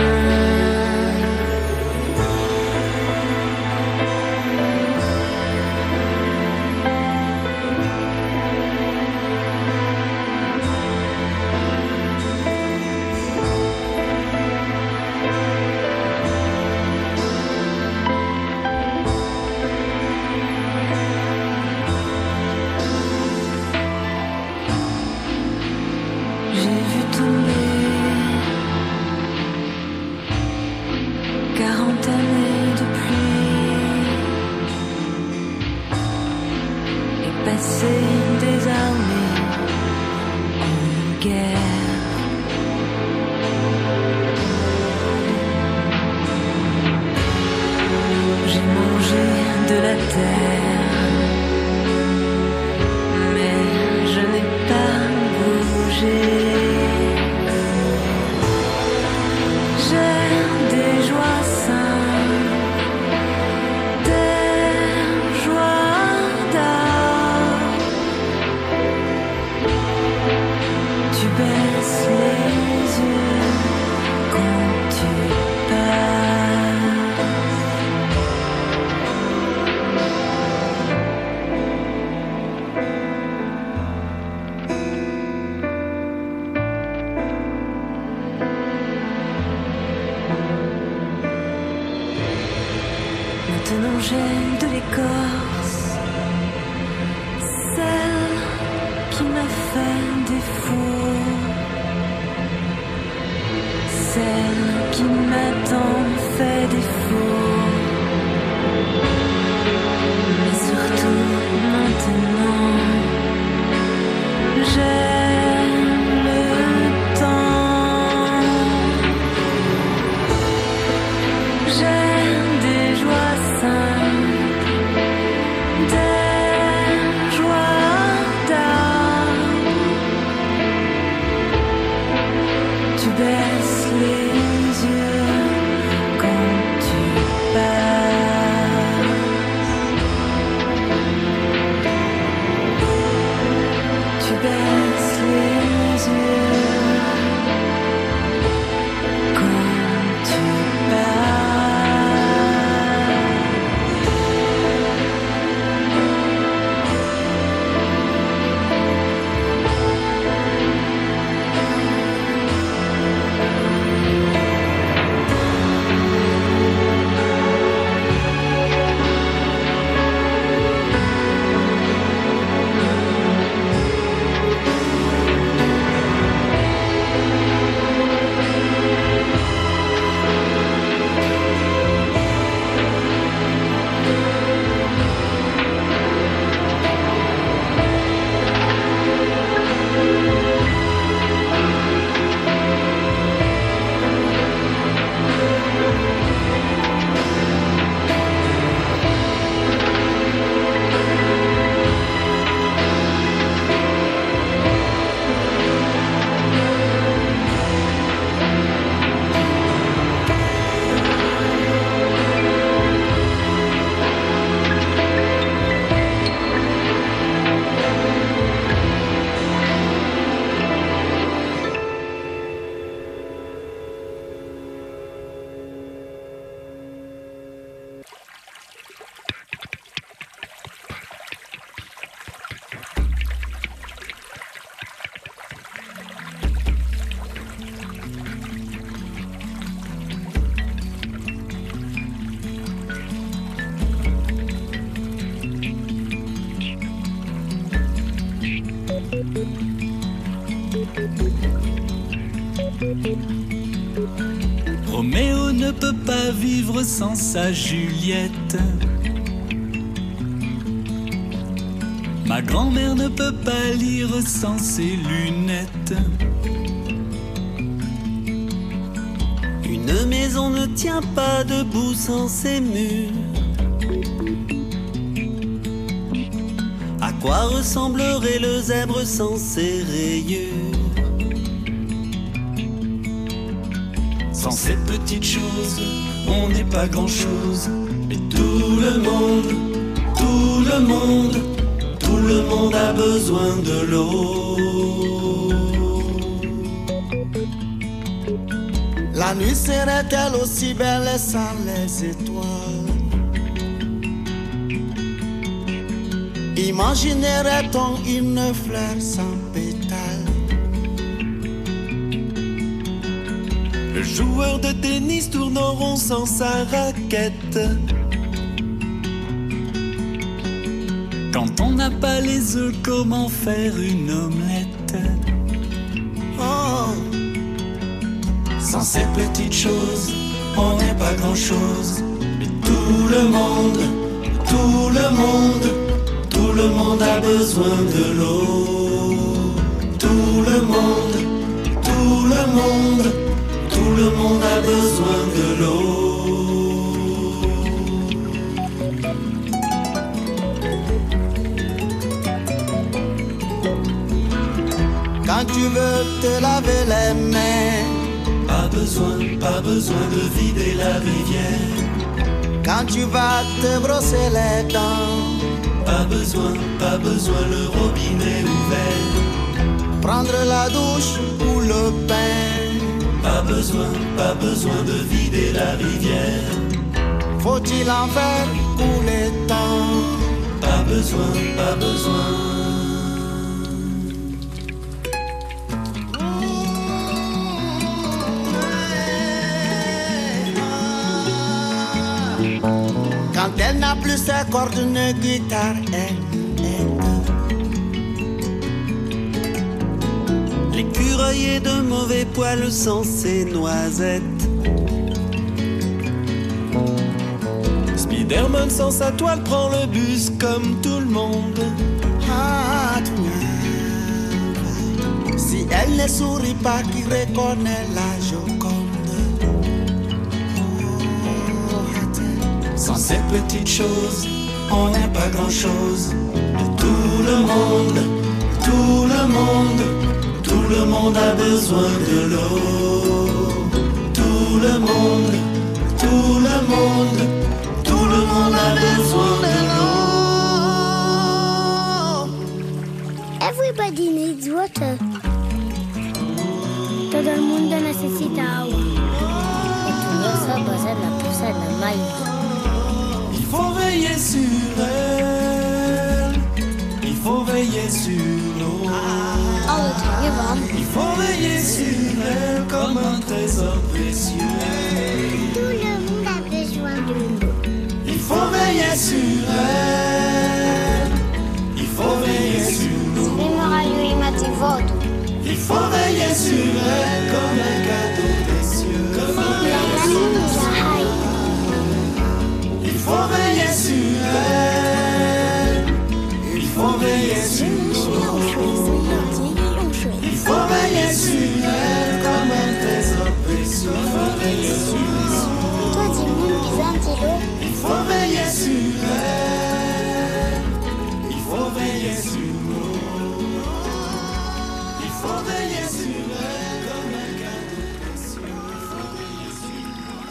Maintenant j'ai de l'écorce, celle qui m'a fait défaut, celle qui m'a tant fait défaut. Mais surtout maintenant, j'ai le temps, j'ai des joies simples, des joies d'âme. Tu baisses les yeux quand tu passes. Tu baisses les yeux quand tu passes.
Roméo ne peut pas vivre sans sa Juliette. Ma grand-mère ne peut pas lire sans ses lunettes. Une Une maison ne tient pas debout sans ses murs. À quoi ressemblerait le zèbre sans ses rayures? Sans ces petites choses, on n'est pas grand-chose. Mais tout le monde a besoin de l'eau.
La nuit serait-elle aussi belle sans les étoiles? Imaginerait-on une fleur sans pétales?
Le joueur de tennis tourne en rond sans sa raquette. Quand on n'a pas les œufs, comment faire une omelette?
Oh.
Sans ces petites choses, on n'est pas grand-chose. Mais tout le monde a besoin de l'eau. Tout le monde a besoin de l'eau.
Quand tu veux te laver les mains,
pas besoin de vider la rivière.
Quand tu vas te brosser les dents,
pas besoin, le robinet ouvert.
Prendre la douche ou le bain,
pas besoin de vider la rivière.
Faut-il en faire pour les temps?
Pas besoin.
Quand elle n'a plus ses cordes, une guitare aide.
L'écureuil est de mauvais poil sans ses noisettes. Spider-Man sans sa toile prend le bus comme tout le monde.
Si elle ne sourit pas, qui reconnaît la Joconde?
Sans ces petites choses, on n'est pas grand-chose. Tout le monde a besoin de l'eau. Tout le monde a besoin de l'eau.
Everybody needs water. Todo el mundo necesita agua. Estudioso posa la pusa de maíz.
Il faut veiller sur elle. Il faut veiller sur l'eau. Il faut veiller sur elle comme un trésor précieux.
Tout le monde a besoin de l'eau.
Il faut veiller sur elle. Il faut veiller sur l'eau. Il faut veiller sur elle comme un cadeau précieux. Comme un cadeau précieux. Il faut veiller sur elle. Il faut veiller sur l'eau. Il faut veiller sur elle comme un trésor précieux. Il faut veiller sur l'eau. Il faut veiller sur elle. Il faut veiller sur l'eau. Il faut veiller sur elle comme un cadeau précieux. Il faut veiller sur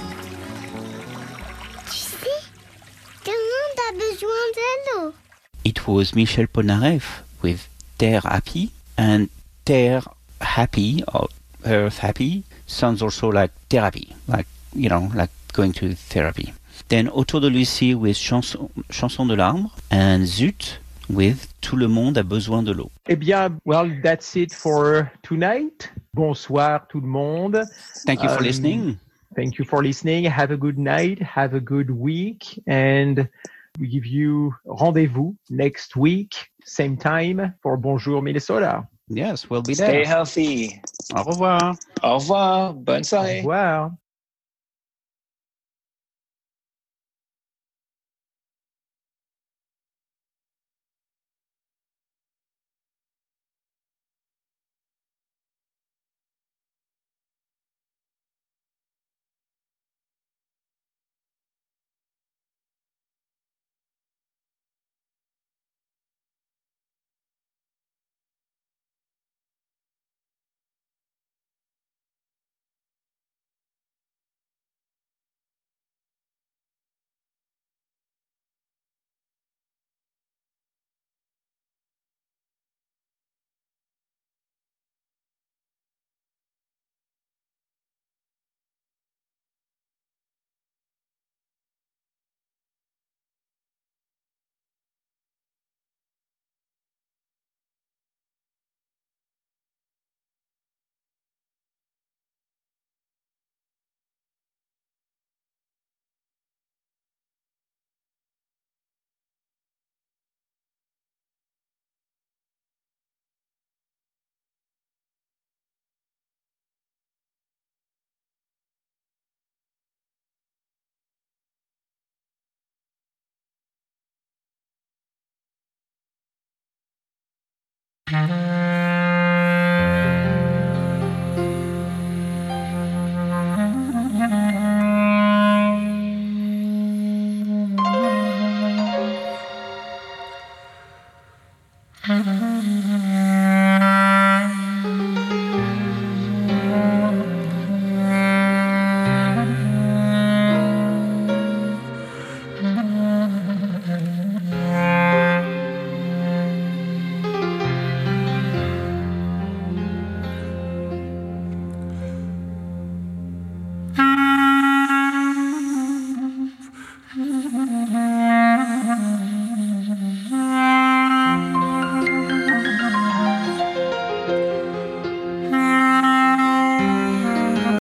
l'eau.
Tu sais, tout le monde a besoin de l'eau.
It was Michel Polnareff with Terre Happy, and Terre Happy or Earth Happy sounds also like therapy, like going to therapy. Then Otto de Lucie with Chanson de l'Arbre, and Zut with Tout le monde a besoin de l'eau.
Eh bien, well, that's it for tonight. Bonsoir tout le monde.
Thank you for listening.
Thank you for listening. Have a good night. Have a good week. And we give you rendezvous next week, same time for Bonjour Minnesota.
Yes, we'll be there.
Stay healthy.
Au revoir.
Au revoir. Bonne soirée.
Au revoir.